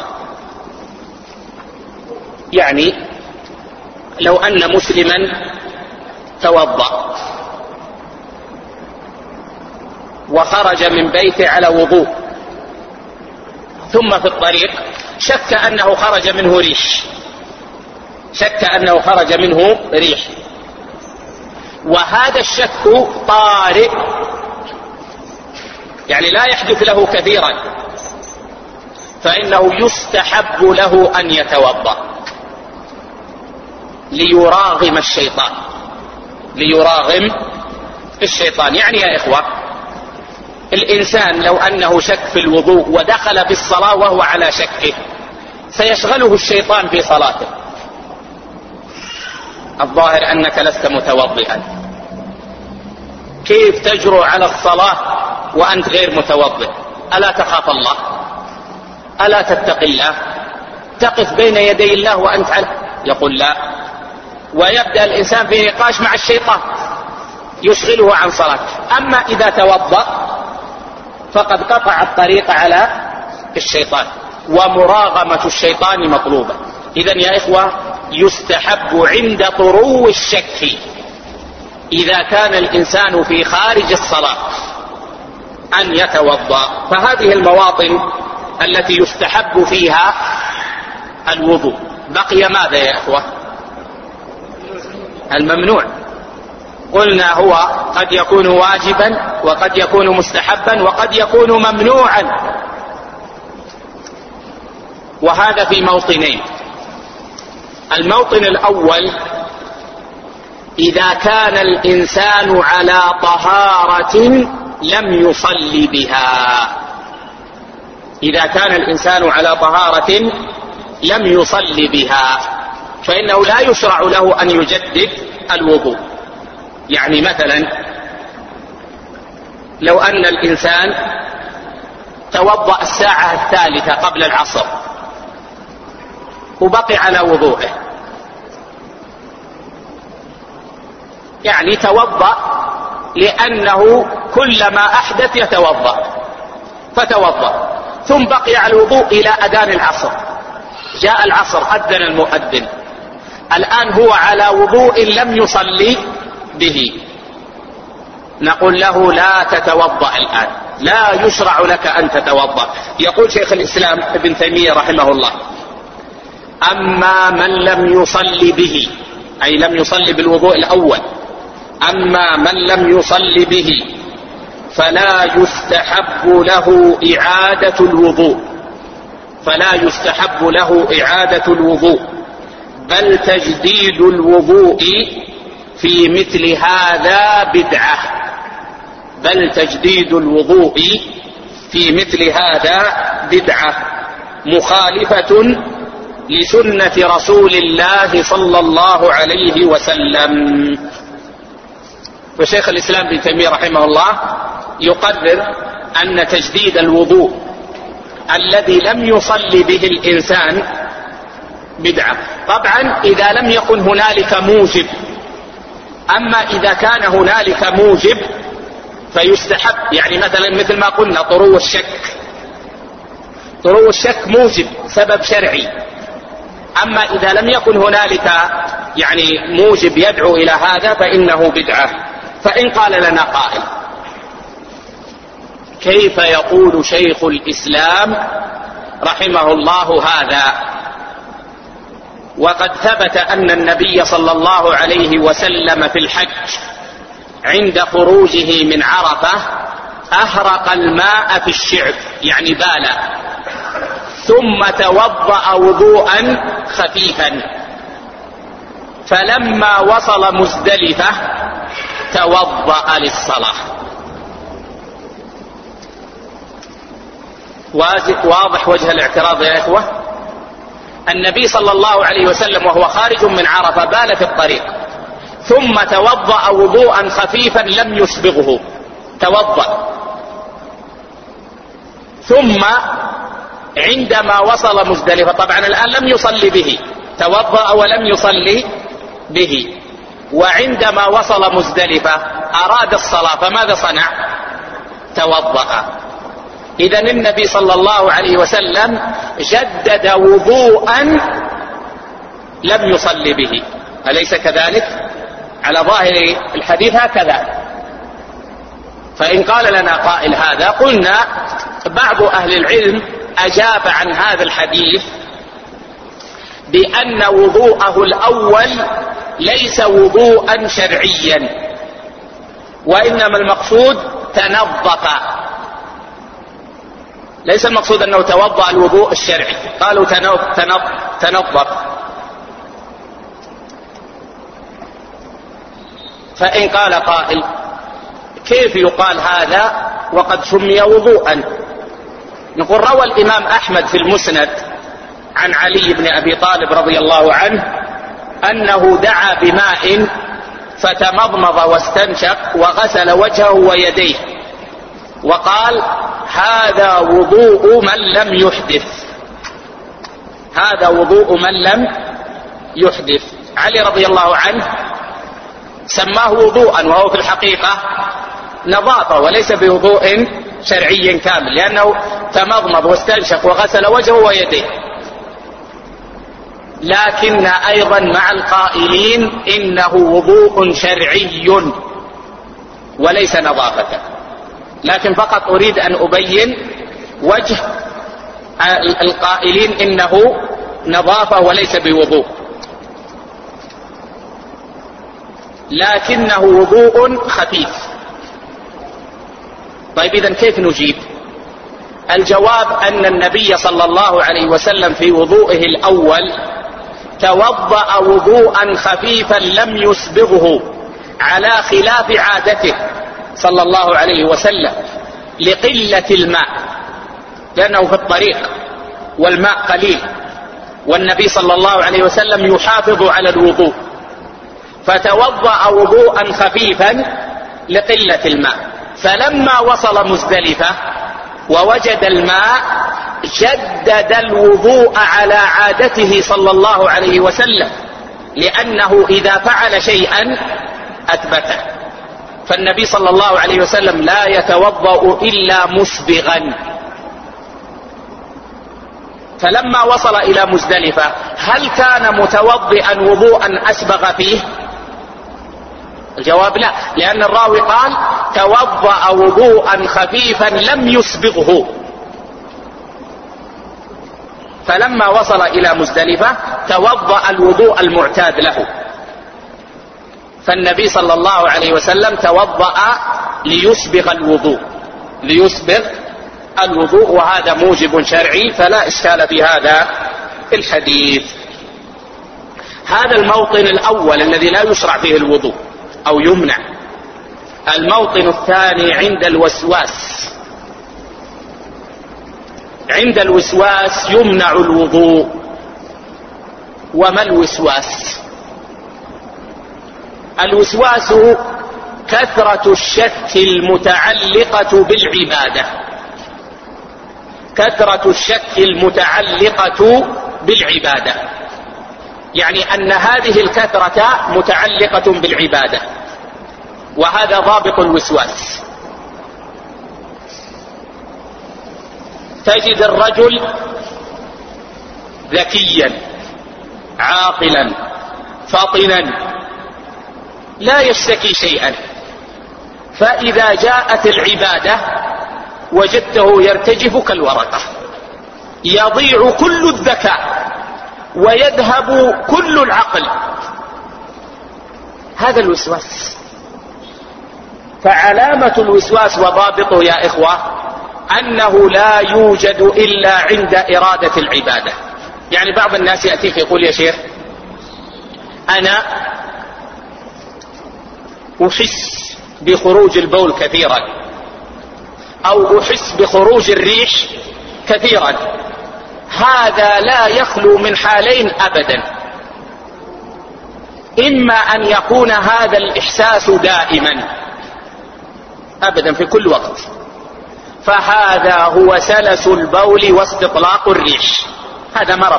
يعني لو أن مسلما توضأ وخرج من بيته على وضوء ثم في الطريق شك أنه خرج منه ريح، وهذا الشك طارئ، يعني لا يحدث له كثيرا، فإنه يستحب له أن يتوضأ ليراغم الشيطان. يعني يا إخوة، الإنسان لو أنه شك في الوضوء ودخل في الصلاة وهو على شكه سيشغله الشيطان في صلاته. الظاهر أنك لست متوضئا، كيف تجرؤ على الصلاة وأنت غير متوضئ؟ ألا تخاف الله؟ ألا تتقي الله؟ تقف بين يدي الله وأنت يقول لا، ويبدأ الإنسان في نقاش مع الشيطان يشغله عن صلاته. أما إذا توضأ فقد قطع الطريق على الشيطان، ومراغمة الشيطان مطلوبة. إذن يا إخوة، يستحب عند طرو الشك إذا كان الإنسان في خارج الصلاة أن يتوضأ. فهذه المواطن التي يستحب فيها الوضوء. بقي ماذا يا إخوة؟ الممنوع. قلنا هو قد يكون واجبا وقد يكون مستحبا وقد يكون ممنوعا، وهذا في موطنين. الموطن الأول: إذا كان الإنسان على طهارة لم يصل بها. إذا كان الإنسان على طهارة لم يصل بها فإنه لا يشرع له أن يجدد الوضوء. يعني مثلا لو أن الإنسان توضأ الساعة الثالثة قبل العصر وبقي على وضوءه، يعني توضأ لأنه كلما أحدث يتوضأ، فتوضأ ثم بقي على الوضوء إلى أذان العصر، جاء العصر أذن المؤذن، الآن هو على وضوء لم يصلي به، نقول له لا تتوضأ الآن لا يشرع لك أن تتوضأ. يقول شيخ الإسلام ابن تيمية رحمه الله: أما من لم يصلي به، أي لم يصلي بالوضوء الأول، أما من لم يصلي به فلا يستحب له إعادة الوضوء، فلا يستحب له إعادة الوضوء، بل تجديد الوضوء في مثل هذا بدعة، بل تجديد الوضوء في مثل هذا بدعة مخالفة لسنة رسول الله صلى الله عليه وسلم. وشيخ الإسلام ابن تيمية رحمه الله يقرر أن تجديد الوضوء الذي لم يصلي به الإنسان بدعة، طبعا إذا لم يكن هنالك موجب. أما إذا كان هنالك موجب فيستحب، يعني مثل ما قلنا طرو الشك، طرو الشك موجب سبب شرعي. أما إذا لم يكن هنالك يعني موجب يدعو إلى هذا فإنه بدعة. فإن قال لنا قائل: كيف يقول شيخ الإسلام رحمه الله هذا وقد ثبت أن النبي صلى الله عليه وسلم في الحج عند خروجه من عرفة أهرق الماء في الشعب، يعني بال، ثم توضأ وضوءا خفيفا، فلما وصل مزدلفة توضأ للصلاة. واضح وجه الاعتراض يا إخوة؟ النبي صلى الله عليه وسلم وهو خارج من عرفة بال في الطريق، ثم توضأ وضوءا خفيفا لم يسبغه، توضأ، ثم عندما وصل مزدلفة، طبعا الآن لم يصلي به، توضأ ولم يصلي به، وعندما وصل مزدلفة أراد الصلاة، فماذا صنع؟ توضأ. إذن النبي صلى الله عليه وسلم جدد وضوءا لم يصلي به، أليس كذلك؟ على ظاهر الحديث هكذا. فإن قال لنا قائل هذا، قلنا بعض أهل العلم أجاب عن هذا الحديث بأن وضوءه الأول ليس وضوءا شرعيا، وإنما المقصود تنظف، ليس المقصود أنه توضأ الوضوء الشرعي، قالوا تنظف. فإن قال قائل: كيف يقال هذا وقد سمي وضوءا؟ نقول: روى الإمام أحمد في المسند عن علي بن أبي طالب رضي الله عنه أنه دعا بماء فتمضمض واستنشق وغسل وجهه ويديه وقال: هذا وضوء من لم يحدث، هذا وضوء من لم يحدث. علي رضي الله عنه سماه وضوءا، وهو في الحقيقة نظافة وليس بوضوء شرعي كامل، لأنه تمضمض واستنشق وغسل وجهه ويديه. لكن أيضا مع القائلين إنه وضوء شرعي وليس نظافة، لكن فقط أريد أن أبين وجه القائلين إنه نظافة وليس بوضوء، لكنه وضوء خفيف. طيب إذن كيف نجيب؟ الجواب أن النبي صلى الله عليه وسلم في وضوئه الأول توضأ وضوءا خفيفا لم يسبغه على خلاف عادته صلى الله عليه وسلم لقلة الماء، لأنه في الطريق والماء قليل، والنبي صلى الله عليه وسلم يحافظ على الوضوء، فتوضأ وضوءا خفيفا لقلة الماء. فلما وصل مزدلفة ووجد الماء جدد الوضوء على عادته صلى الله عليه وسلم، لأنه إذا فعل شيئا أثبته. فالنبي صلى الله عليه وسلم لا يتوضأ إلا مسبغا. فلما وصل إلى مزدلفة هل كان متوضئا وضوءا أسبغ فيه؟ الجواب لا، لأن الراوي قال توضأ وضوءا خفيفا لم يسبغه، فلما وصل إلى مزدلفة توضأ الوضوء المعتاد له. فالنبي صلى الله عليه وسلم توضأ ليسبغ الوضوء، وهذا موجب شرعي فلا إشكال في هذا الحديث. هذا الموطن الأول الذي لا يشرع فيه الوضوء أو يمنع. الموطن الثاني عند الوسواس. عند الوسواس يمنع الوضوء. وما الوسواس؟ الوسواس كثرة الشك المتعلقة بالعبادة. كثرة الشك المتعلقة بالعبادة، يعني أن هذه الكثرة متعلقة بالعبادة، وهذا ضابط الوسواس. تجد الرجل ذكيا عاقلا فطنا لا يشتكي شيئا، فإذا جاءت العبادة وجدته يرتجف كالورقة، يضيع كل الذكاء ويذهب كل العقل. هذا الوسواس. فعلامة الوسواس وضابطه يا إخوة أنه لا يوجد إلا عند إرادة العبادة. يعني بعض الناس يأتيك يقول يا شيخ أنا أحس بخروج البول كثيرا، أو أحس بخروج الريح كثيرا. هذا لا يخلو من حالين أبدا: إما أن يكون هذا الإحساس دائما أبدا في كل وقت، فهذا هو سلس البول واستطلاق الريح، هذا مرض،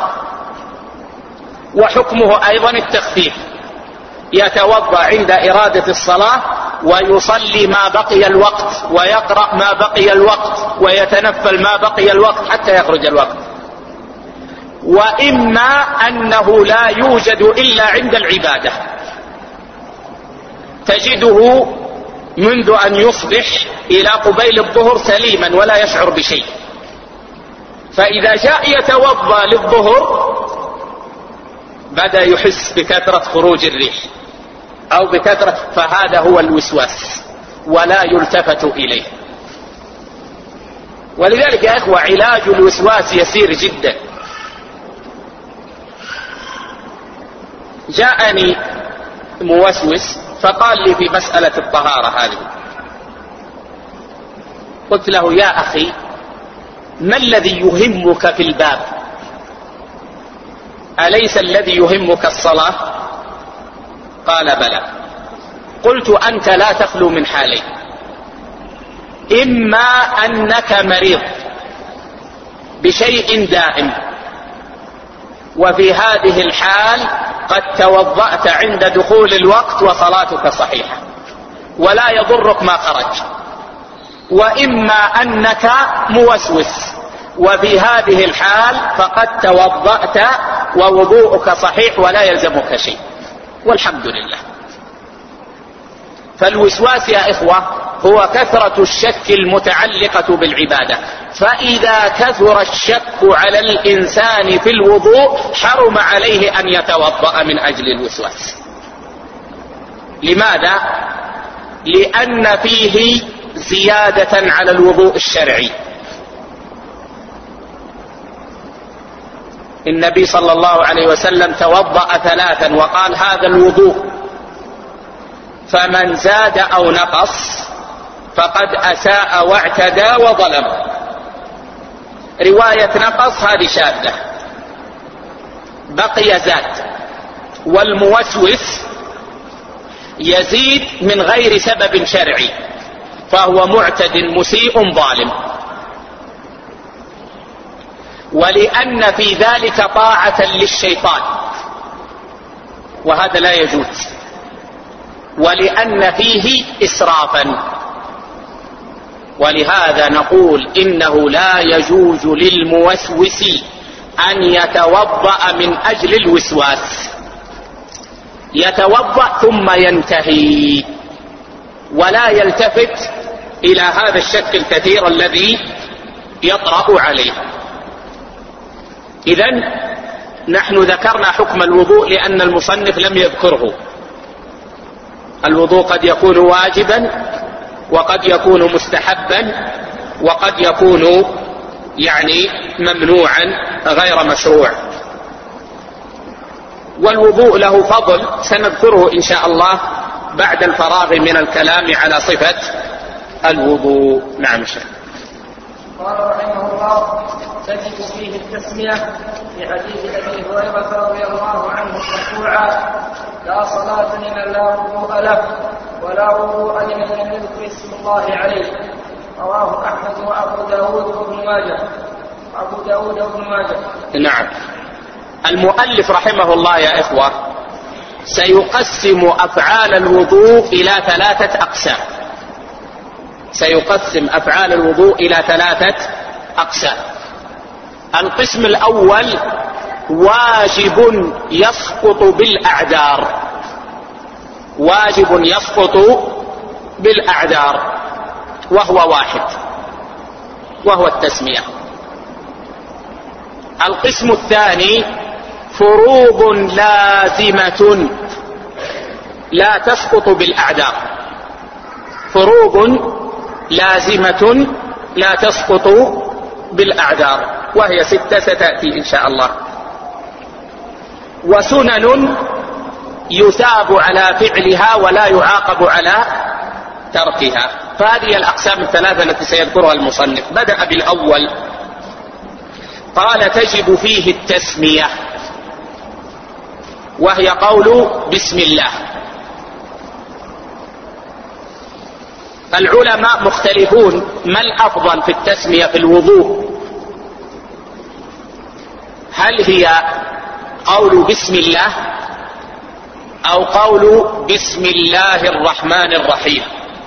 وحكمه أيضا التخفيف. يتوضأ عند إرادة الصلاة ويصلي ما بقي الوقت، ويقرأ ما بقي الوقت، ويتنفل ما بقي الوقت حتى يخرج الوقت. وإما أنه لا يوجد إلا عند العبادة، تجده منذ أن يصبح إلى قبيل الظهر سليما ولا يشعر بشيء، فإذا جاء يتوضأ للظهر بدأ يحس بكثرة خروج الريح أو بكثرة، فهذا هو الوسواس ولا يلتفت إليه. ولذلك يا إخوة علاج الوسواس يسير جدا. جاءني موسوس فقال لي في مسألة الطهارة هذه، قلت له يا أخي ما الذي يهمك في الباب؟ أليس الذي يهمك الصلاة؟ قال بلى. قلت أنت لا تخلو من حالين: إما أنك مريض بشيء دائم، وفي هذه الحال قد توضأت عند دخول الوقت وصلاتك صحيحة ولا يضرك ما خرج، وإما أنك موسوس، وفي هذه الحال فقد توضأت ووضوءك صحيح ولا يلزمك شيء والحمد لله. فالوسواس يا إخوة هو كثرة الشك المتعلقة بالعبادة، فإذا كثر الشك على الإنسان في الوضوء حرم عليه أن يتوضأ من أجل الوسواس. لماذا؟ لأن فيه زيادة على الوضوء الشرعي. النبي صلى الله عليه وسلم توضأ 3 وقال هذا الوضوء، فمن زاد أو نقص فقد أساء واعتدى وظلم. رواية نقص هذه شاذة، بقي زاد. والموسوس يزيد من غير سبب شرعي، فهو معتد مسيء ظالم، ولأن في ذلك طاعة للشيطان وهذا لا يجوز، ولأن فيه إسرافا. ولهذا نقول إنه لا يجوز للموسوس أن يتوضأ من أجل الوسواس، يتوضأ ثم ينتهي ولا يلتفت إلى هذا الشك الكثير الذي يطرأ عليه. إذن نحن ذكرنا حكم الوضوء لأن المصنف لم يذكره. الوضوء قد يكون واجبا وقد يكون مستحبا وقد يكون ممنوعا غير مشروع. والوضوء له فضل سنذكره إن شاء الله بعد الفراغ من الكلام على صفة الوضوء. نعم شيخ. قال رحمه الله: تجب فيه التسمية في حديث أبي هريرة رضي الله عنه مرفوعا: لا صلاة لمن لا وضوء له ولا وضوء لمن لم يذكر اسم الله عليه. رواه أحمد وأبو داود وابن ماجه. نعم. المؤلف رحمه الله يا إخوة سيقسم أفعال الوضوء إلى 3 أقسام. سيقسم أفعال الوضوء إلى 3 أقسام. القسم الأول واجب يسقط بالأعذار. واجب يسقط بالأعذار وهو واحد، وهو التسمية. القسم الثاني فروض لازمة لا تسقط بالأعذار. فروض لازمة لا تسقط بالأعذار وهي 6 ستأتي إن شاء الله. وسنن يثاب على فعلها ولا يعاقب على تركها. فهذه الأقسام الثلاثة التي سيذكرها المصنف. بدأ بالأول قال: تجب فيه التسمية، وهي قول بسم الله. العلماء مختلفون ما الأفضل في التسمية في الوضوء، هل هي قول بسم الله أو قول بسم الله الرحمن الرحيم.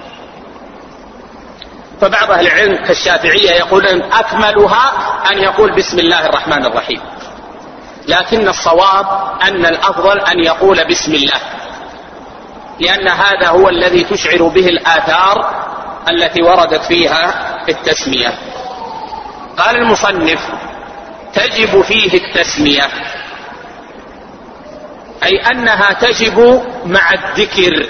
فبعض أهل العلم كالشافعية يقولون أكملها أن يقول بسم الله الرحمن الرحيم، لكن الصواب أن الأفضل أن يقول بسم الله، لأن هذا هو الذي تشعر به الآثار التي وردت فيها التسمية. قال المصنف: تجب فيه التسمية، أي أنها تجب مع الذكر.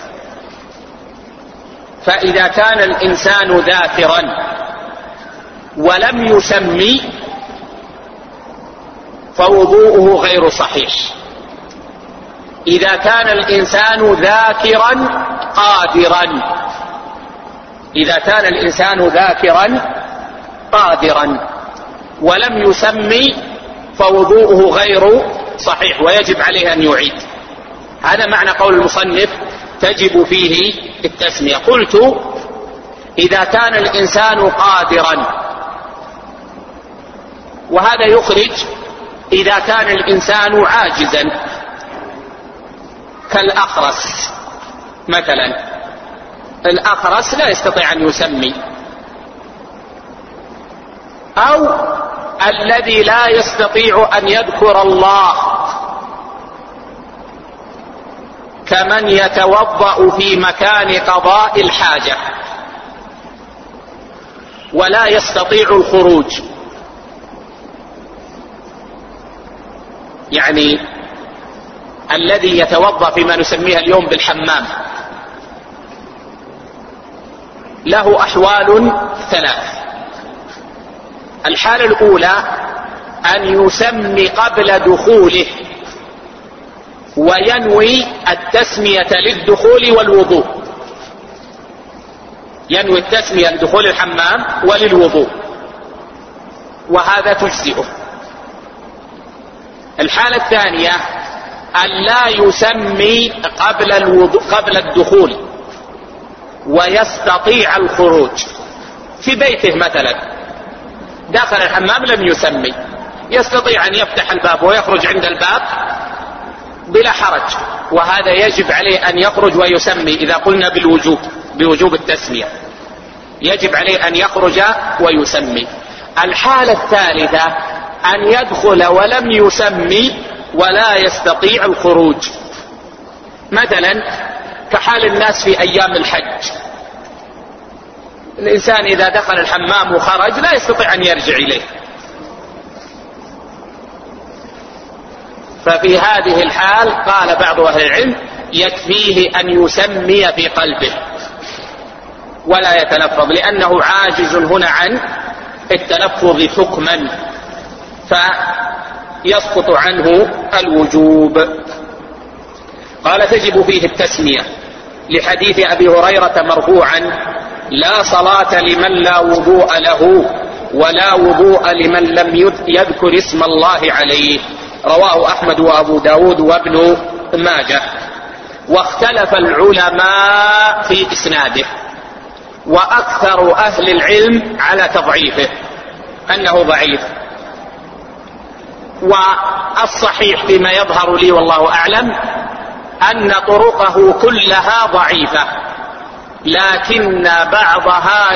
فإذا كان الإنسان ذاكرا ولم يسمي فوضوءه غير صحيح. إذا كان الإنسان ذاكرا قادرا، إذا كان الإنسان ذاكرا قادرا ولم يسمي فوضوءه غير صحيح ويجب عليه أن يعيد. هذا معنى قول المصنف: تجب فيه التسمية. قلت: إذا كان الإنسان قادرا، وهذا يخرج إذا كان الإنسان عاجزا، كالأخرس مثلا. الأخرس لا يستطيع أن يسمي، أو الذي لا يستطيع أن يذكر الله، كمن يتوضأ في مكان قضاء الحاجة ولا يستطيع الخروج. يعني الذي يتوضأ فيما نسميها اليوم بالحمام له أحوال 3. الحالة الأولى أن يسمي قبل دخوله وينوي التسمية للدخول والوضوء، ينوي التسمية لدخول الحمام وللوضوء، وهذا تجزئه. الحالة الثانية أن لا يسمي قبل الدخول ويستطيع الخروج. في بيته مثلا داخل الحمام لم يسمي، يستطيع أن يفتح الباب ويخرج عند الباب بلا حرج، وهذا يجب عليه أن يخرج ويسمي. إذا قلنا بوجوب التسمية يجب عليه أن يخرج ويسمي. الحالة الثالثة أن يدخل ولم يسمي ولا يستطيع الخروج، مثلا كحال الناس في أيام الحج، الإنسان إذا دخل الحمام وخرج لا يستطيع أن يرجع إليه، ففي هذه الحال قال بعض أهل العلم يكفيه أن يسمي في قلبه ولا يتلفظ، لأنه عاجز هنا عن التلفظ حكما فيسقط عنه الوجوب. قال تجب فيه التسمية لحديث أبي هريرة مرفوعا: لا صلاة لمن لا وضوء له ولا وضوء لمن لم يذكر اسم الله عليه، رواه أحمد وأبو داود وابن ماجه. واختلف العلماء في إسناده، وأكثر أهل العلم على تضعيفه أنه ضعيف، والصحيح فيما يظهر لي والله أعلم أن طرقه كلها ضعيفة، لكن بعضها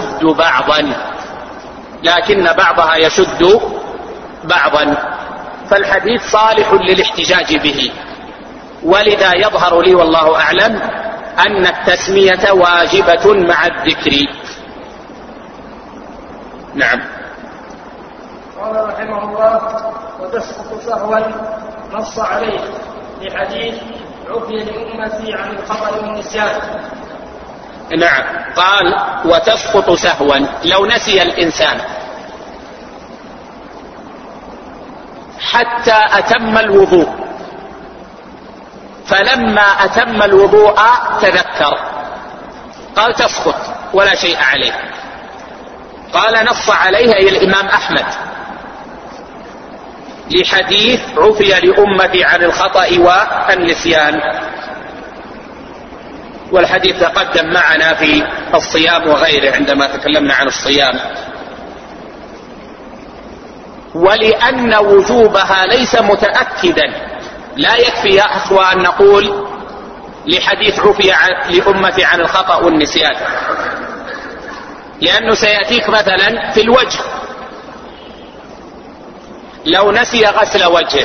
يشد بعضا، فالحديث صالح للاحتجاج به، ولذا يظهر لي والله أعلم أن التسمية واجبة مع الذكر. نعم. قال رحمه الله: وتسقط سهوا نص عليه لحديث عفي لأمتي عن الخطأ والنسيان. نعم. قال وتسقط سهوا، لو نسي الإنسان حتى أتم الوضوء، فلما أتم الوضوء تذكر، قال تسقط ولا شيء عليه. قال نص عليها الإمام أحمد لحديث عفي لأمتي عن الخطأ والنسيان، والحديث تقدم معنا في الصيام وغيره عندما تكلمنا عن الصيام. ولأن وجوبها ليس متأكدا، لا يكفي يا أخوة أن نقول لحديث عفي لأمتي عن الخطأ والنسيان، لأنه سيأتيك مثلا في الوجه، لو نسي غسل وجهه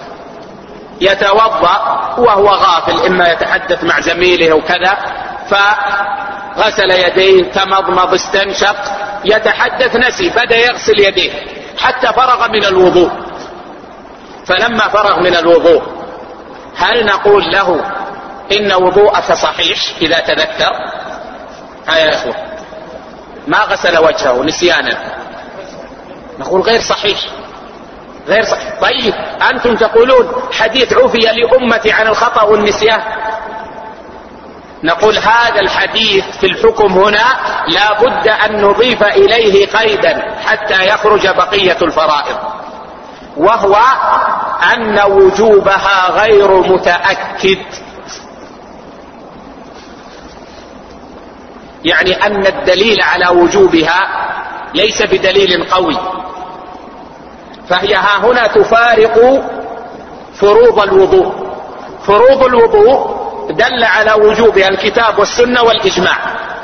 يتوضأ وهو غافل، إما يتحدث مع زميله أو كذا، فغسل يديه تمضمض استنشق يتحدث نسي، بدأ يغسل يديه حتى فرغ من الوضوء، فلما فرغ من الوضوء هل نقول له إن وضوءك صحيح إذا تذكر؟ يا إخوة ما غسل وجهه نسيانا، نقول غير صحيح. طيب أنتم تقولون حديث عفي لأمتي عن الخطأ والنسيان، نقول هذا الحديث في الحكم هنا لا بد أن نضيف إليه قيدا حتى يخرج بقية الفرائض، وهو أن وجوبها غير متأكد، يعني أن الدليل على وجوبها ليس بدليل قوي، فهي ها هنا تفارق فروض الوضوء. فروض الوضوء دل على وجوبها الكتاب والسنة والإجماع،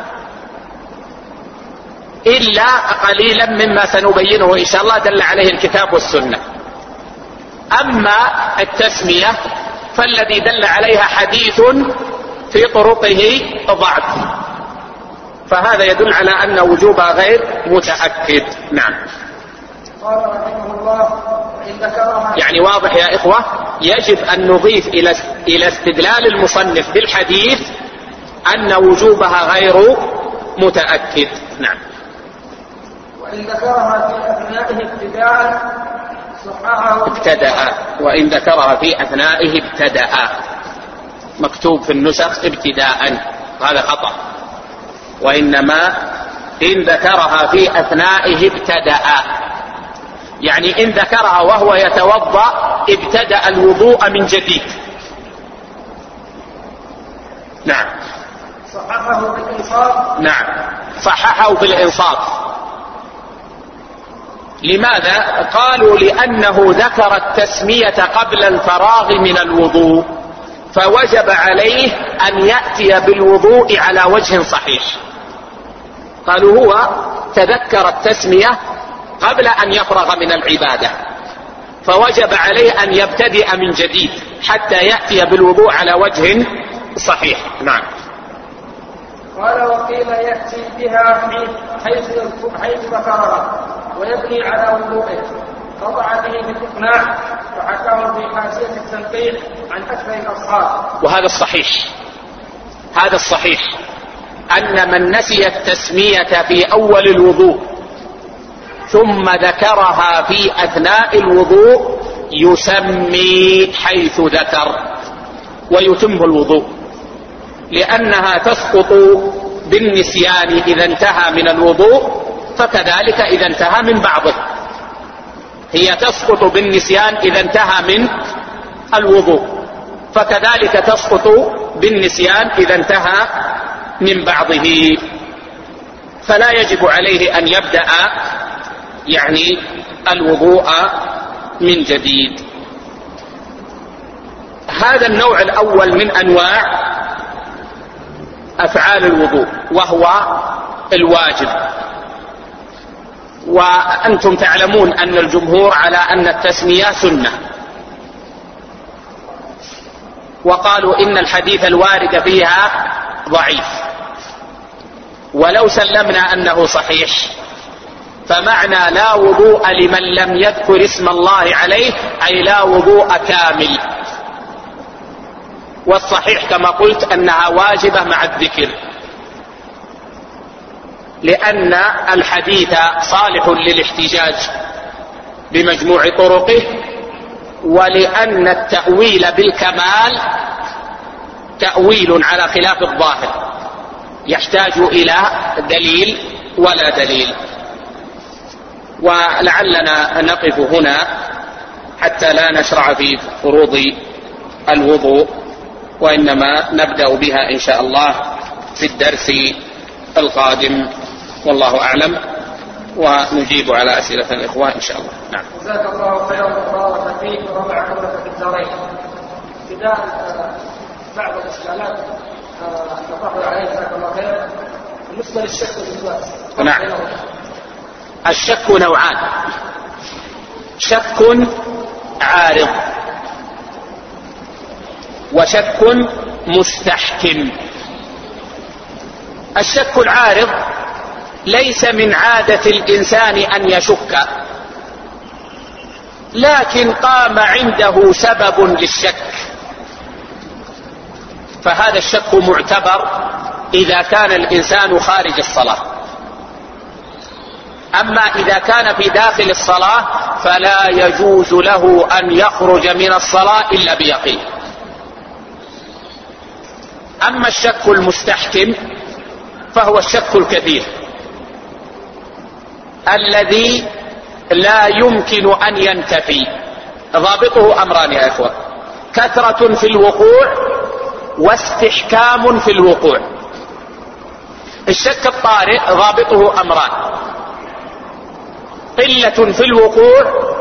إلا قليلا مما سنبينه إن شاء الله دل عليه الكتاب والسنة. أما التسمية فالذي دل عليها حديث في طرقه ضعف، فهذا يدل على أن وجوبها غير متأكد. نعم. قال رحمه الله: يعني واضح يا إخوة، يجب أن نضيف إلى استدلال المصنف بالحديث أن وجوبها غير متأكد. نعم. وإن ذكرها في أثنائه ابتدأ، وإن ذكرها في أثنائه ابتدأ، مكتوب في النسخ ابتداء، هذا خطأ، وإنما إن ذكرها في أثنائه ابتدأ، يعني إن ذكرها وهو يتوضأ ابتدأ الوضوء من جديد. نعم. صححه بالإنصاف. نعم صححه بالإنصاف. لماذا؟ قالوا لأنه ذكر التسمية قبل الفراغ من الوضوء، فوجب عليه أن يأتي بالوضوء على وجه صحيح. قالوا هو تذكر التسمية قبل أن يفرغ من العبادة، فوجب عليه أن يبتدئ من جديد حتى يأتي بالوضوء على وجه صحيح. نعم. قال وقيل يأتي بها حيث ذكرها ويبني على وضوءه، قطع به بالإقناع وحكاه في حاشية التنقيح عن أكثر الأصحاب. وهذا الصحيح، هذا الصحيح أن من نسي التسمية في أول الوضوء ثم ذكرها في أثناء الوضوء يسمي حيث ذكر ويتم الوضوء، لأنها تسقط بالنسيان إذا انتهى من الوضوء، فكذلك إذا انتهى من بعضه. هي تسقط بالنسيان إذا انتهى من الوضوء، فكذلك تسقط بالنسيان إذا انتهى من بعضه، فلا يجب عليه أن يبدأ يعني الوضوء من جديد. هذا النوع الأول من أنواع أفعال الوضوء وهو الواجب. وأنتم تعلمون أن الجمهور على أن التسمية سنة، وقالوا إن الحديث الوارد فيها ضعيف، ولو سلمنا أنه صحيح فمعنى لا وضوء لمن لم يذكر اسم الله عليه أي لا وضوء كامل، والصحيح كما قلت أنها واجبة مع الذكر، لأن الحديث صالح للاحتجاج بمجموع طرقه، ولأن التأويل بالكمال تأويل على خلاف الظاهر يحتاج إلى دليل ولا دليل. ولعلنا نقف هنا حتى لا نشرع في فروض الوضوء، وإنما نبدأ بها إن شاء الله في الدرس القادم، والله أعلم، ونجيب على أسئلة الإخوة إن شاء الله. نعم. جزاك الله خيرا وبارك فيك ورفع قدرك في الدارين. ابتداء بعض الإشكالات نطرح عليه جزاك الله خيرا بالنسبة للشك والوسواس. نعم. الشك نوعان: شك عارض وشك مستحكم. الشك العارض ليس من عادة الإنسان أن يشك، لكن قام عنده سبب للشك، فهذا الشك معتبر إذا كان الإنسان خارج الصلاة. أما إذا كان في داخل الصلاة فلا يجوز له أن يخرج من الصلاة إلا بيقين. أما الشك المستحكم فهو الشك الكثير الذي لا يمكن أن ينتفي. ضابطه أمران يا إخوة: كثرة في الوقوع واستحكام في الوقوع. الشك الطارئ ضابطه أمران: قلة في الوقوع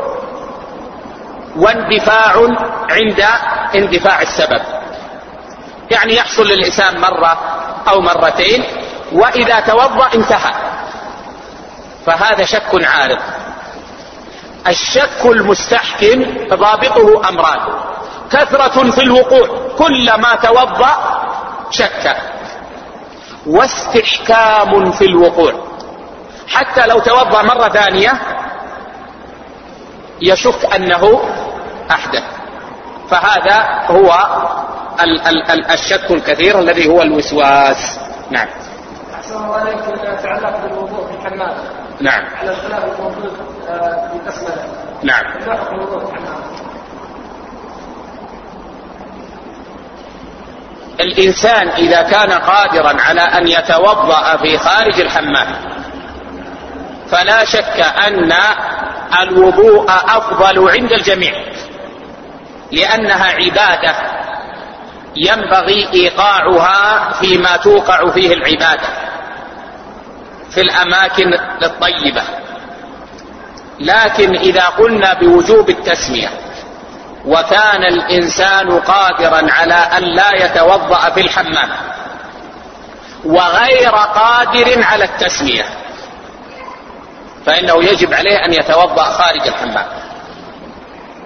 واندفاع عند اندفاع السبب، يعني يحصل للإنسان مرة أو مرتين وإذا توضأ انتهى، فهذا شك عارض. الشك المستحكم ضابطه أمران: كثرة في الوقوع، كلما توضأ شك، واستحكام في الوقوع، حتى لو توضأ مرة ثانية يشك أنه أحدث، فهذا هو الشك الكثير الذي هو الوسواس. نعم. أحسن الله عليك. فيما يتعلق بالوضوء في الحمام. نعم. على الخلاف الموجود في البسملة. نعم. ما حكم الوضوء في الحمام؟ الإنسان إذا كان قادرا على أن يتوضأ في خارج الحمام فلا شك أن الوضوء أفضل عند الجميع، لأنها عبادة ينبغي إيقاعها فيما توقع فيه العبادة في الأماكن الطيبة. لكن إذا قلنا بوجوب التسمية وكان الإنسان قادرا على أن لا يتوضأ في الحمام وغير قادر على التسمية فإنه يجب عليه أن يتوضأ خارج الحمام.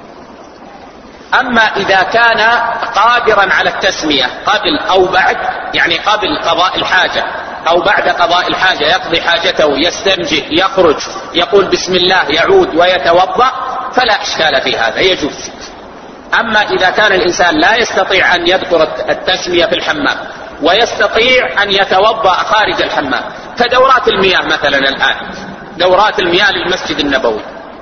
أما إذا كان قادرا على التسمية قبل أو بعد، يعني قبل قضاء الحاجة أو بعد قضاء الحاجة، يقضي حاجته، يستنجي، يخرج، يقول بسم الله، يعود ويتوضأ، فلا إشكال في هذا، يجوز. أما إذا كان الإنسان لا يستطيع أن يذكر التسمية في الحمام ويستطيع أن يتوضأ خارج الحمام، كدورات المياه مثلا الآن، دورات المياه للمسجد النبوي،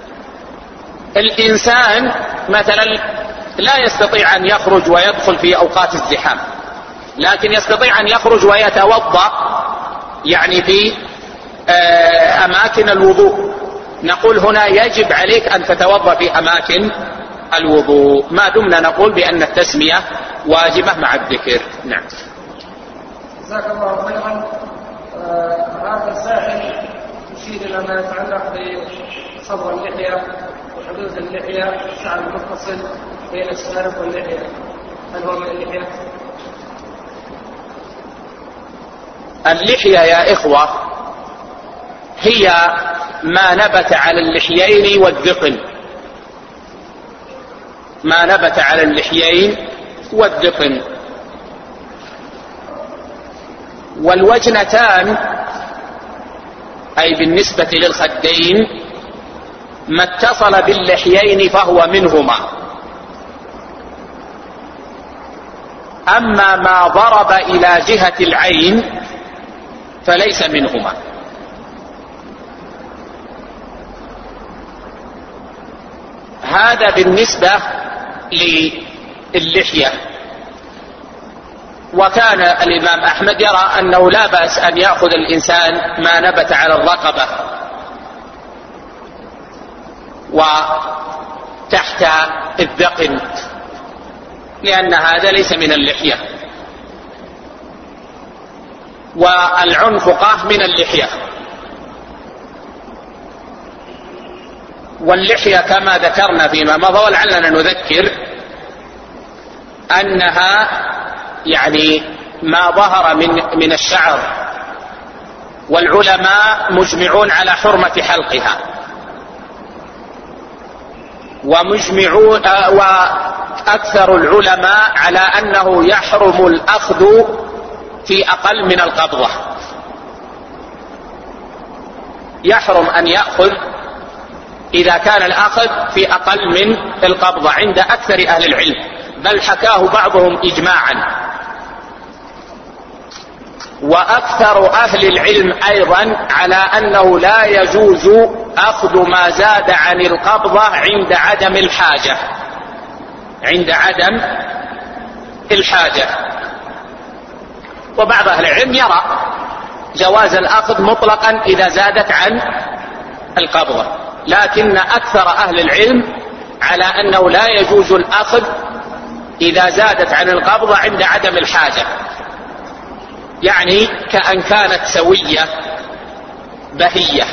الإنسان مثلا لا يستطيع أن يخرج ويدخل في أوقات الزحام، لكن يستطيع أن يخرج ويتوضأ يعني في أماكن الوضوء، نقول هنا يجب عليك أن تتوضأ في أماكن الوضوء، ما دمنا نقول بأن التسمية واجبة مع الذكر. نعم. جزاك الله خيرا. هذا السائل يشير إلى ما يتعلق بصبغ اللحية وحدوث اللحية، الشعر المتصل بين الشارب واللحية، هل هو من اللحية؟ اللحية يا إخوة هي ما نبت على اللحيين والذقن، ما نبت على اللحيين والذقن. والوجنتان أي بالنسبة للخدين ما اتصل باللحيين فهو منهما، أما ما ضرب إلى جهة العين فليس منهما. هذا بالنسبة للحية. وكان الإمام أحمد يرى أنه لا بأس أن يأخذ الإنسان ما نبت على الرقبة وتحت الذقن، لأن هذا ليس من اللحية، والعنفقة من اللحية. واللحية كما ذكرنا فيما مضى ولعلنا نذكر أنها يعني ما ظهر من الشعر، والعلماء مجمعون على حرمة حلقها، ومجمعون وأكثر العلماء على أنه يحرم الأخذ في أقل من القبضة، يحرم أن يأخذ إذا كان الأخذ في أقل من القبضة عند أكثر أهل العلم، بل حكاه بعضهم إجماعا. وأكثر أهل العلم أيضا على أنه لا يجوز أخذ ما زاد عن القبضة عند عدم الحاجة، عند عدم الحاجة. وبعض أهل العلم يرى جواز الأخذ مطلقا إذا زادت عن القبضة، لكن أكثر أهل العلم على أنه لا يجوز الأخذ إذا زادت عن القبضة عند عدم الحاجة، يعني كأن كانت سوية بهية،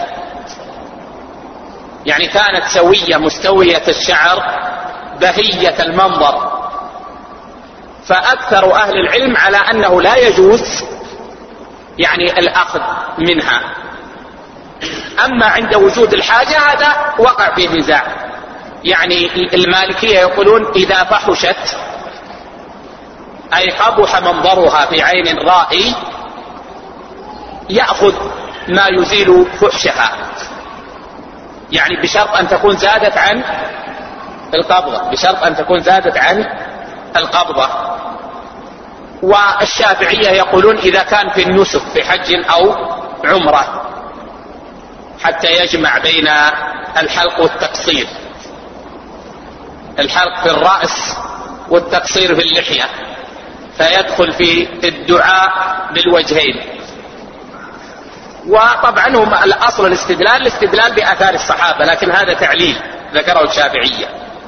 يعني كانت سوية مستوية الشعر بهية المنظر، فأكثر أهل العلم على أنه لا يجوز يعني الأخذ منها. أما عند وجود الحاجة هذا وقع فيه نزاع، يعني المالكية يقولون إذا فحشت أي قبح منظرها في عين الرائي يأخذ ما يزيل فحشها، يعني بشرط أن تكون زادت عن القبضة، بشرط أن تكون زادت عن القبضة. والشافعية يقولون إذا كان في النسك في حج أو عمرة حتى يجمع بين الحلق والتقصير، الحلق في الرأس والتقصير في اللحية، فيدخل في الدعاء بالوجهين. وطبعا هم الأصل الاستدلال بآثار الصحابة، لكن هذا تعليل ذكره الشافعية.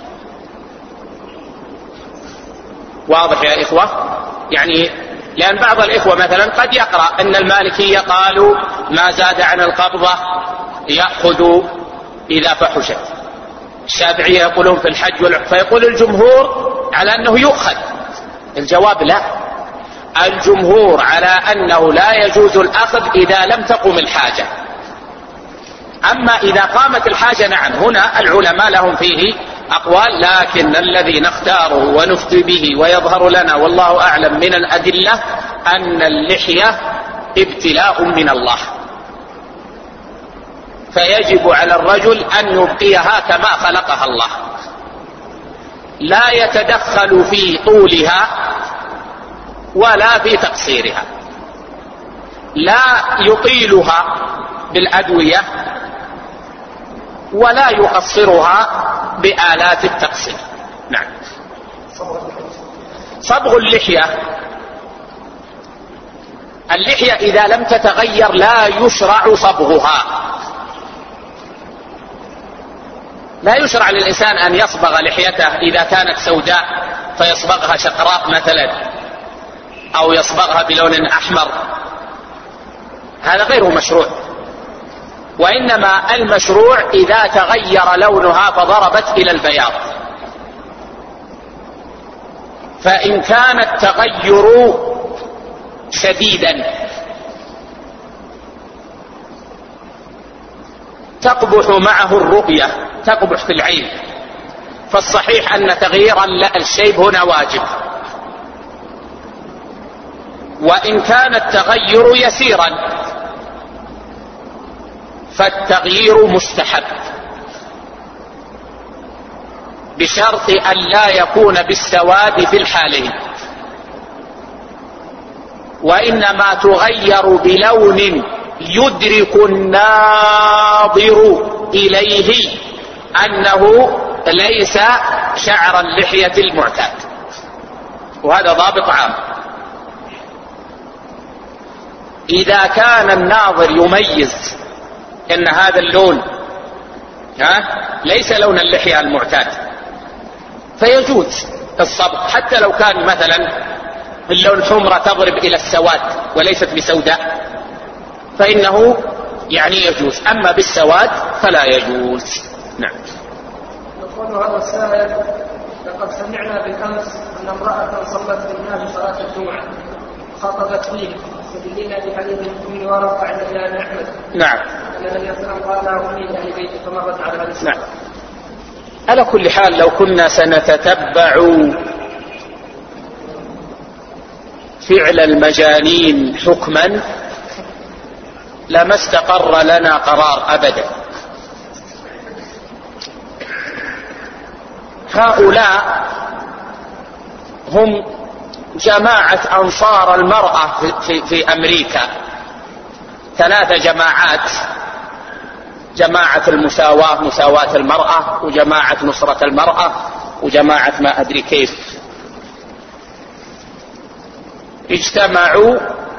واضح يا إخوة؟ يعني لأن بعض الإخوة مثلا قد يقرأ أن المالكية قالوا ما زاد عن القبضة يأخذ إذا فحشت، الشافعية يقولون في الحج فيقول الجمهور على أنه يؤخذ. الجواب لا، الجمهور على أنه لا يجوز الأخذ إذا لم تقم الحاجة. أما إذا قامت الحاجة نعم، هنا العلماء لهم فيه أقوال، لكن الذي نختاره ونفتي به ويظهر لنا والله أعلم من الأدلة أن اللحية ابتلاء من الله، فيجب على الرجل أن يبقيها كما خلقها الله، لا يتدخل في طولها ولا في تقصيرها، لا يطيلها بالأدوية ولا يقصرها بآلات التقصير. نعم. صبغ اللحية إذا لم تتغير لا يشرع صبغها، لا يشرع للإنسان أن يصبغ لحيته إذا كانت سوداء فيصبغها شقراء مثلا، أو يصبغها بلون أحمر، هذا غير مشروع. وإنما المشروع إذا تغير لونها فضربت إلى البياض، فإن كان التغير شديدا تقبح معه الرؤية، تقبح في العين، فالصحيح أن تغيير الشيب هنا واجب. وإن كان التغير يسيرا فالتغيير مستحب، بشرط أن لا يكون بالسواد في الحالين، وإنما تغير بلون يدرك الناظر إليه أنه ليس شعر اللحية المعتاد، وهذا ضابط عام. إذا كان الناظر يميز أن هذا اللون ليس لون اللحية المعتاد فيجوز الصبغ، حتى لو كان مثلا اللون حمرة تضرب إلى السواد وليست بسوداء فإنه يجوز، أما بالسواد فلا يجوز. نعم. يقول هذا السائل: لقد سمعنا بالأمس أن امرأة صلت بالناس صلاة الجمعة خطبت فيه استدلنا بحديث ابن ورقة عند الإمام أحمد. نعم. أن النبي صلى الله عليه وسلم قال له أمي أهل بيتي، فمرت على هذا. نعم. على كل حال لو كنا سنتتبع فعل المجانين حكما لما استقر لنا قرار أبدا. هؤلاء هم جماعة أنصار المرأة في أمريكا، 3 جماعات: جماعة المساواة، مساواة المرأة، وجماعة نصرة المرأة، وجماعة ما أدري كيف. اجتمعوا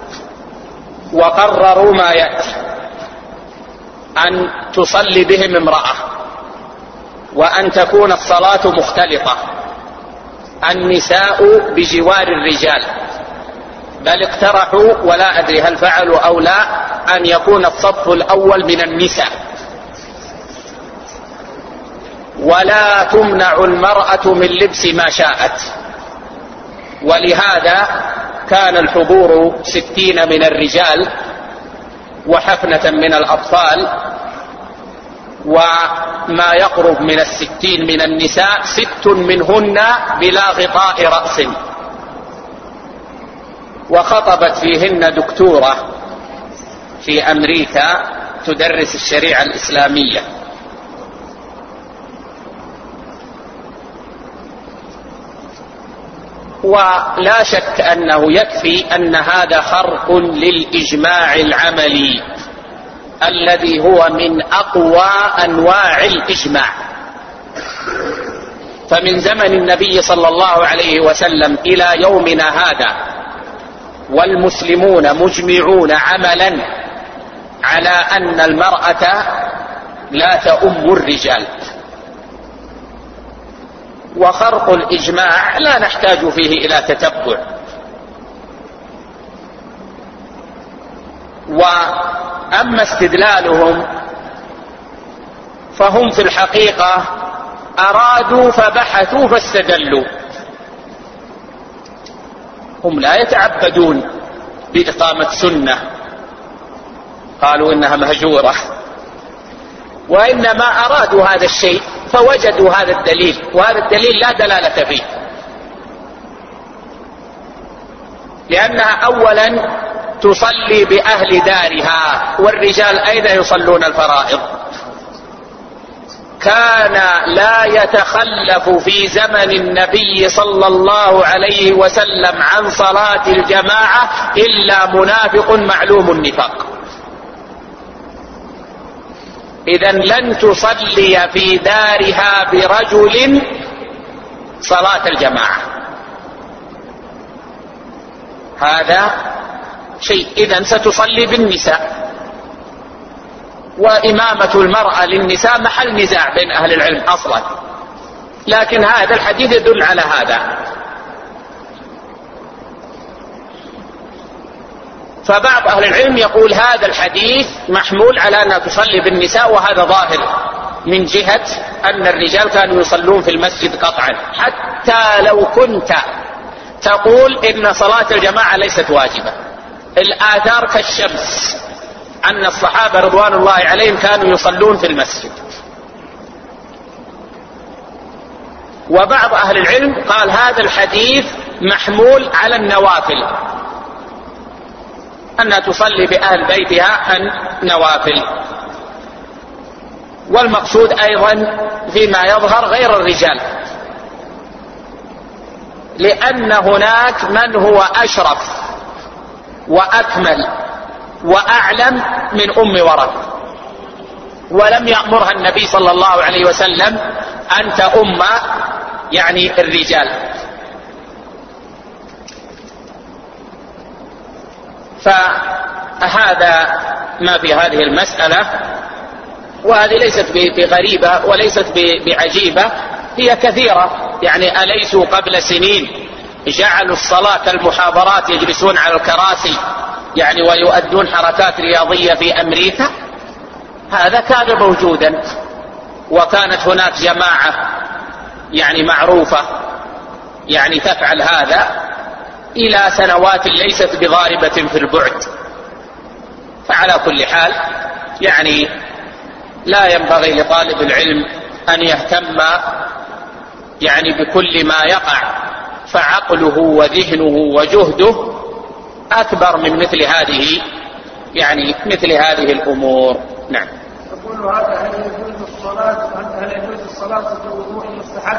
وقرروا ما يأتي: أن تصلي بهم امرأة، وأن تكون الصلاة مختلطة، النساء بجوار الرجال، بل اقترحوا ولا أدري هل فعلوا أو لا أن يكون الصف الأول من النساء، ولا تمنع المرأة من لبس ما شاءت. ولهذا كان الحضور 60 من الرجال وحفنة من الأطفال، وما يقرب من 60 من النساء، 6 منهن بلا غطاء رأس، وخطبت فيهن دكتورة في أمريكا تدرس الشريعة الإسلامية. ولا شك أنه يكفي أن هذا خرق للإجماع العملي الذي هو من أقوى أنواع الإجماع. فمن زمن النبي صلى الله عليه وسلم إلى يومنا هذا والمسلمون مجمعون عملا على أن المرأة لا تؤم الرجال، وخرق الإجماع لا نحتاج فيه إلى تتبع. وأما استدلالهم فهم في الحقيقة أرادوا فبحثوا فاستدلوا، هم لا يتعبدون بإقامة سنة قالوا إنها مهجورة، وإنما أرادوا هذا الشيء فوجدوا هذا الدليل، وهذا الدليل لا دلالة فيه، لأنها أولا تصلي بأهل دارها، والرجال أين يصلون الفرائض؟ كان لا يتخلف في زمن النبي صلى الله عليه وسلم عن صلاة الجماعة إلا منافق معلوم النفاق. إذن لن تصلي في دارها برجل صلاة الجماعة، هذا شيء. إذن ستصلي بالنساء، وإمامة المرأة للنساء محل نزاع بين أهل العلم أصلا، لكن هذا الحديث يدل على هذا. فبعض أهل العلم يقول هذا الحديث محمول على أنها تصلي بالنساء، وهذا ظاهر من جهة أن الرجال كانوا يصلون في المسجد قطعا، حتى لو كنت تقول إن صلاة الجماعة ليست واجبة. الآثار كالشمس أن الصحابة رضوان الله عليهم كانوا يصلون في المسجد. وبعض أهل العلم قال هذا الحديث محمول على النوافل، أنها تصلي بأهل بيتها النوافل، والمقصود أيضا فيما يظهر غير الرجال، لأن هناك من هو أشرف وأكمل وأعلم من أم ورقة، ولم يأمرها النبي صلى الله عليه وسلم أن تؤم يعني الرجال. فهذا ما في هذه المسألة، وهذه ليست بغريبة وليست بعجيبة، هي كثيرة. يعني أليسوا قبل سنين جعلوا الصلاة كالمحاضرات، يجلسون على الكراسي يعني ويؤدون حركات رياضية في أمريكا؟ هذا كان موجودا، وكانت هناك جماعة يعني معروفة يعني تفعل هذا إلى سنوات ليست بضاربة في البعد. فعلى كل حال يعني لا ينبغي لطالب العلم أن يهتم يعني بكل ما يقع، فعقله وذهنه وجهده أكبر من مثل هذه يعني مثل هذه الأمور. نعم. يقول هذا هل يجوز الصلاة بوضوء مستحب؟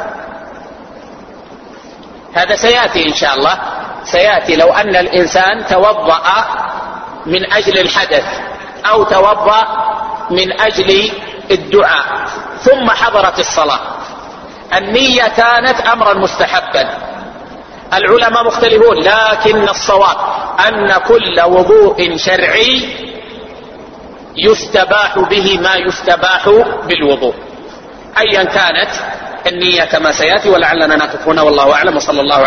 هذا سيأتي إن شاء الله، سيأتي. لو أن الإنسان توضأ من أجل الحدث أو توضأ من أجل الدعاء ثم حضرت الصلاة، النية كانت أمرا مستحبا. العلماء مختلفون، لكن الصواب أن كل وضوء شرعي يستباح به ما يستباح بالوضوء أيا كانت النية كما سيأتي. ولعلنا نقف هنا والله أعلم، وصلى الله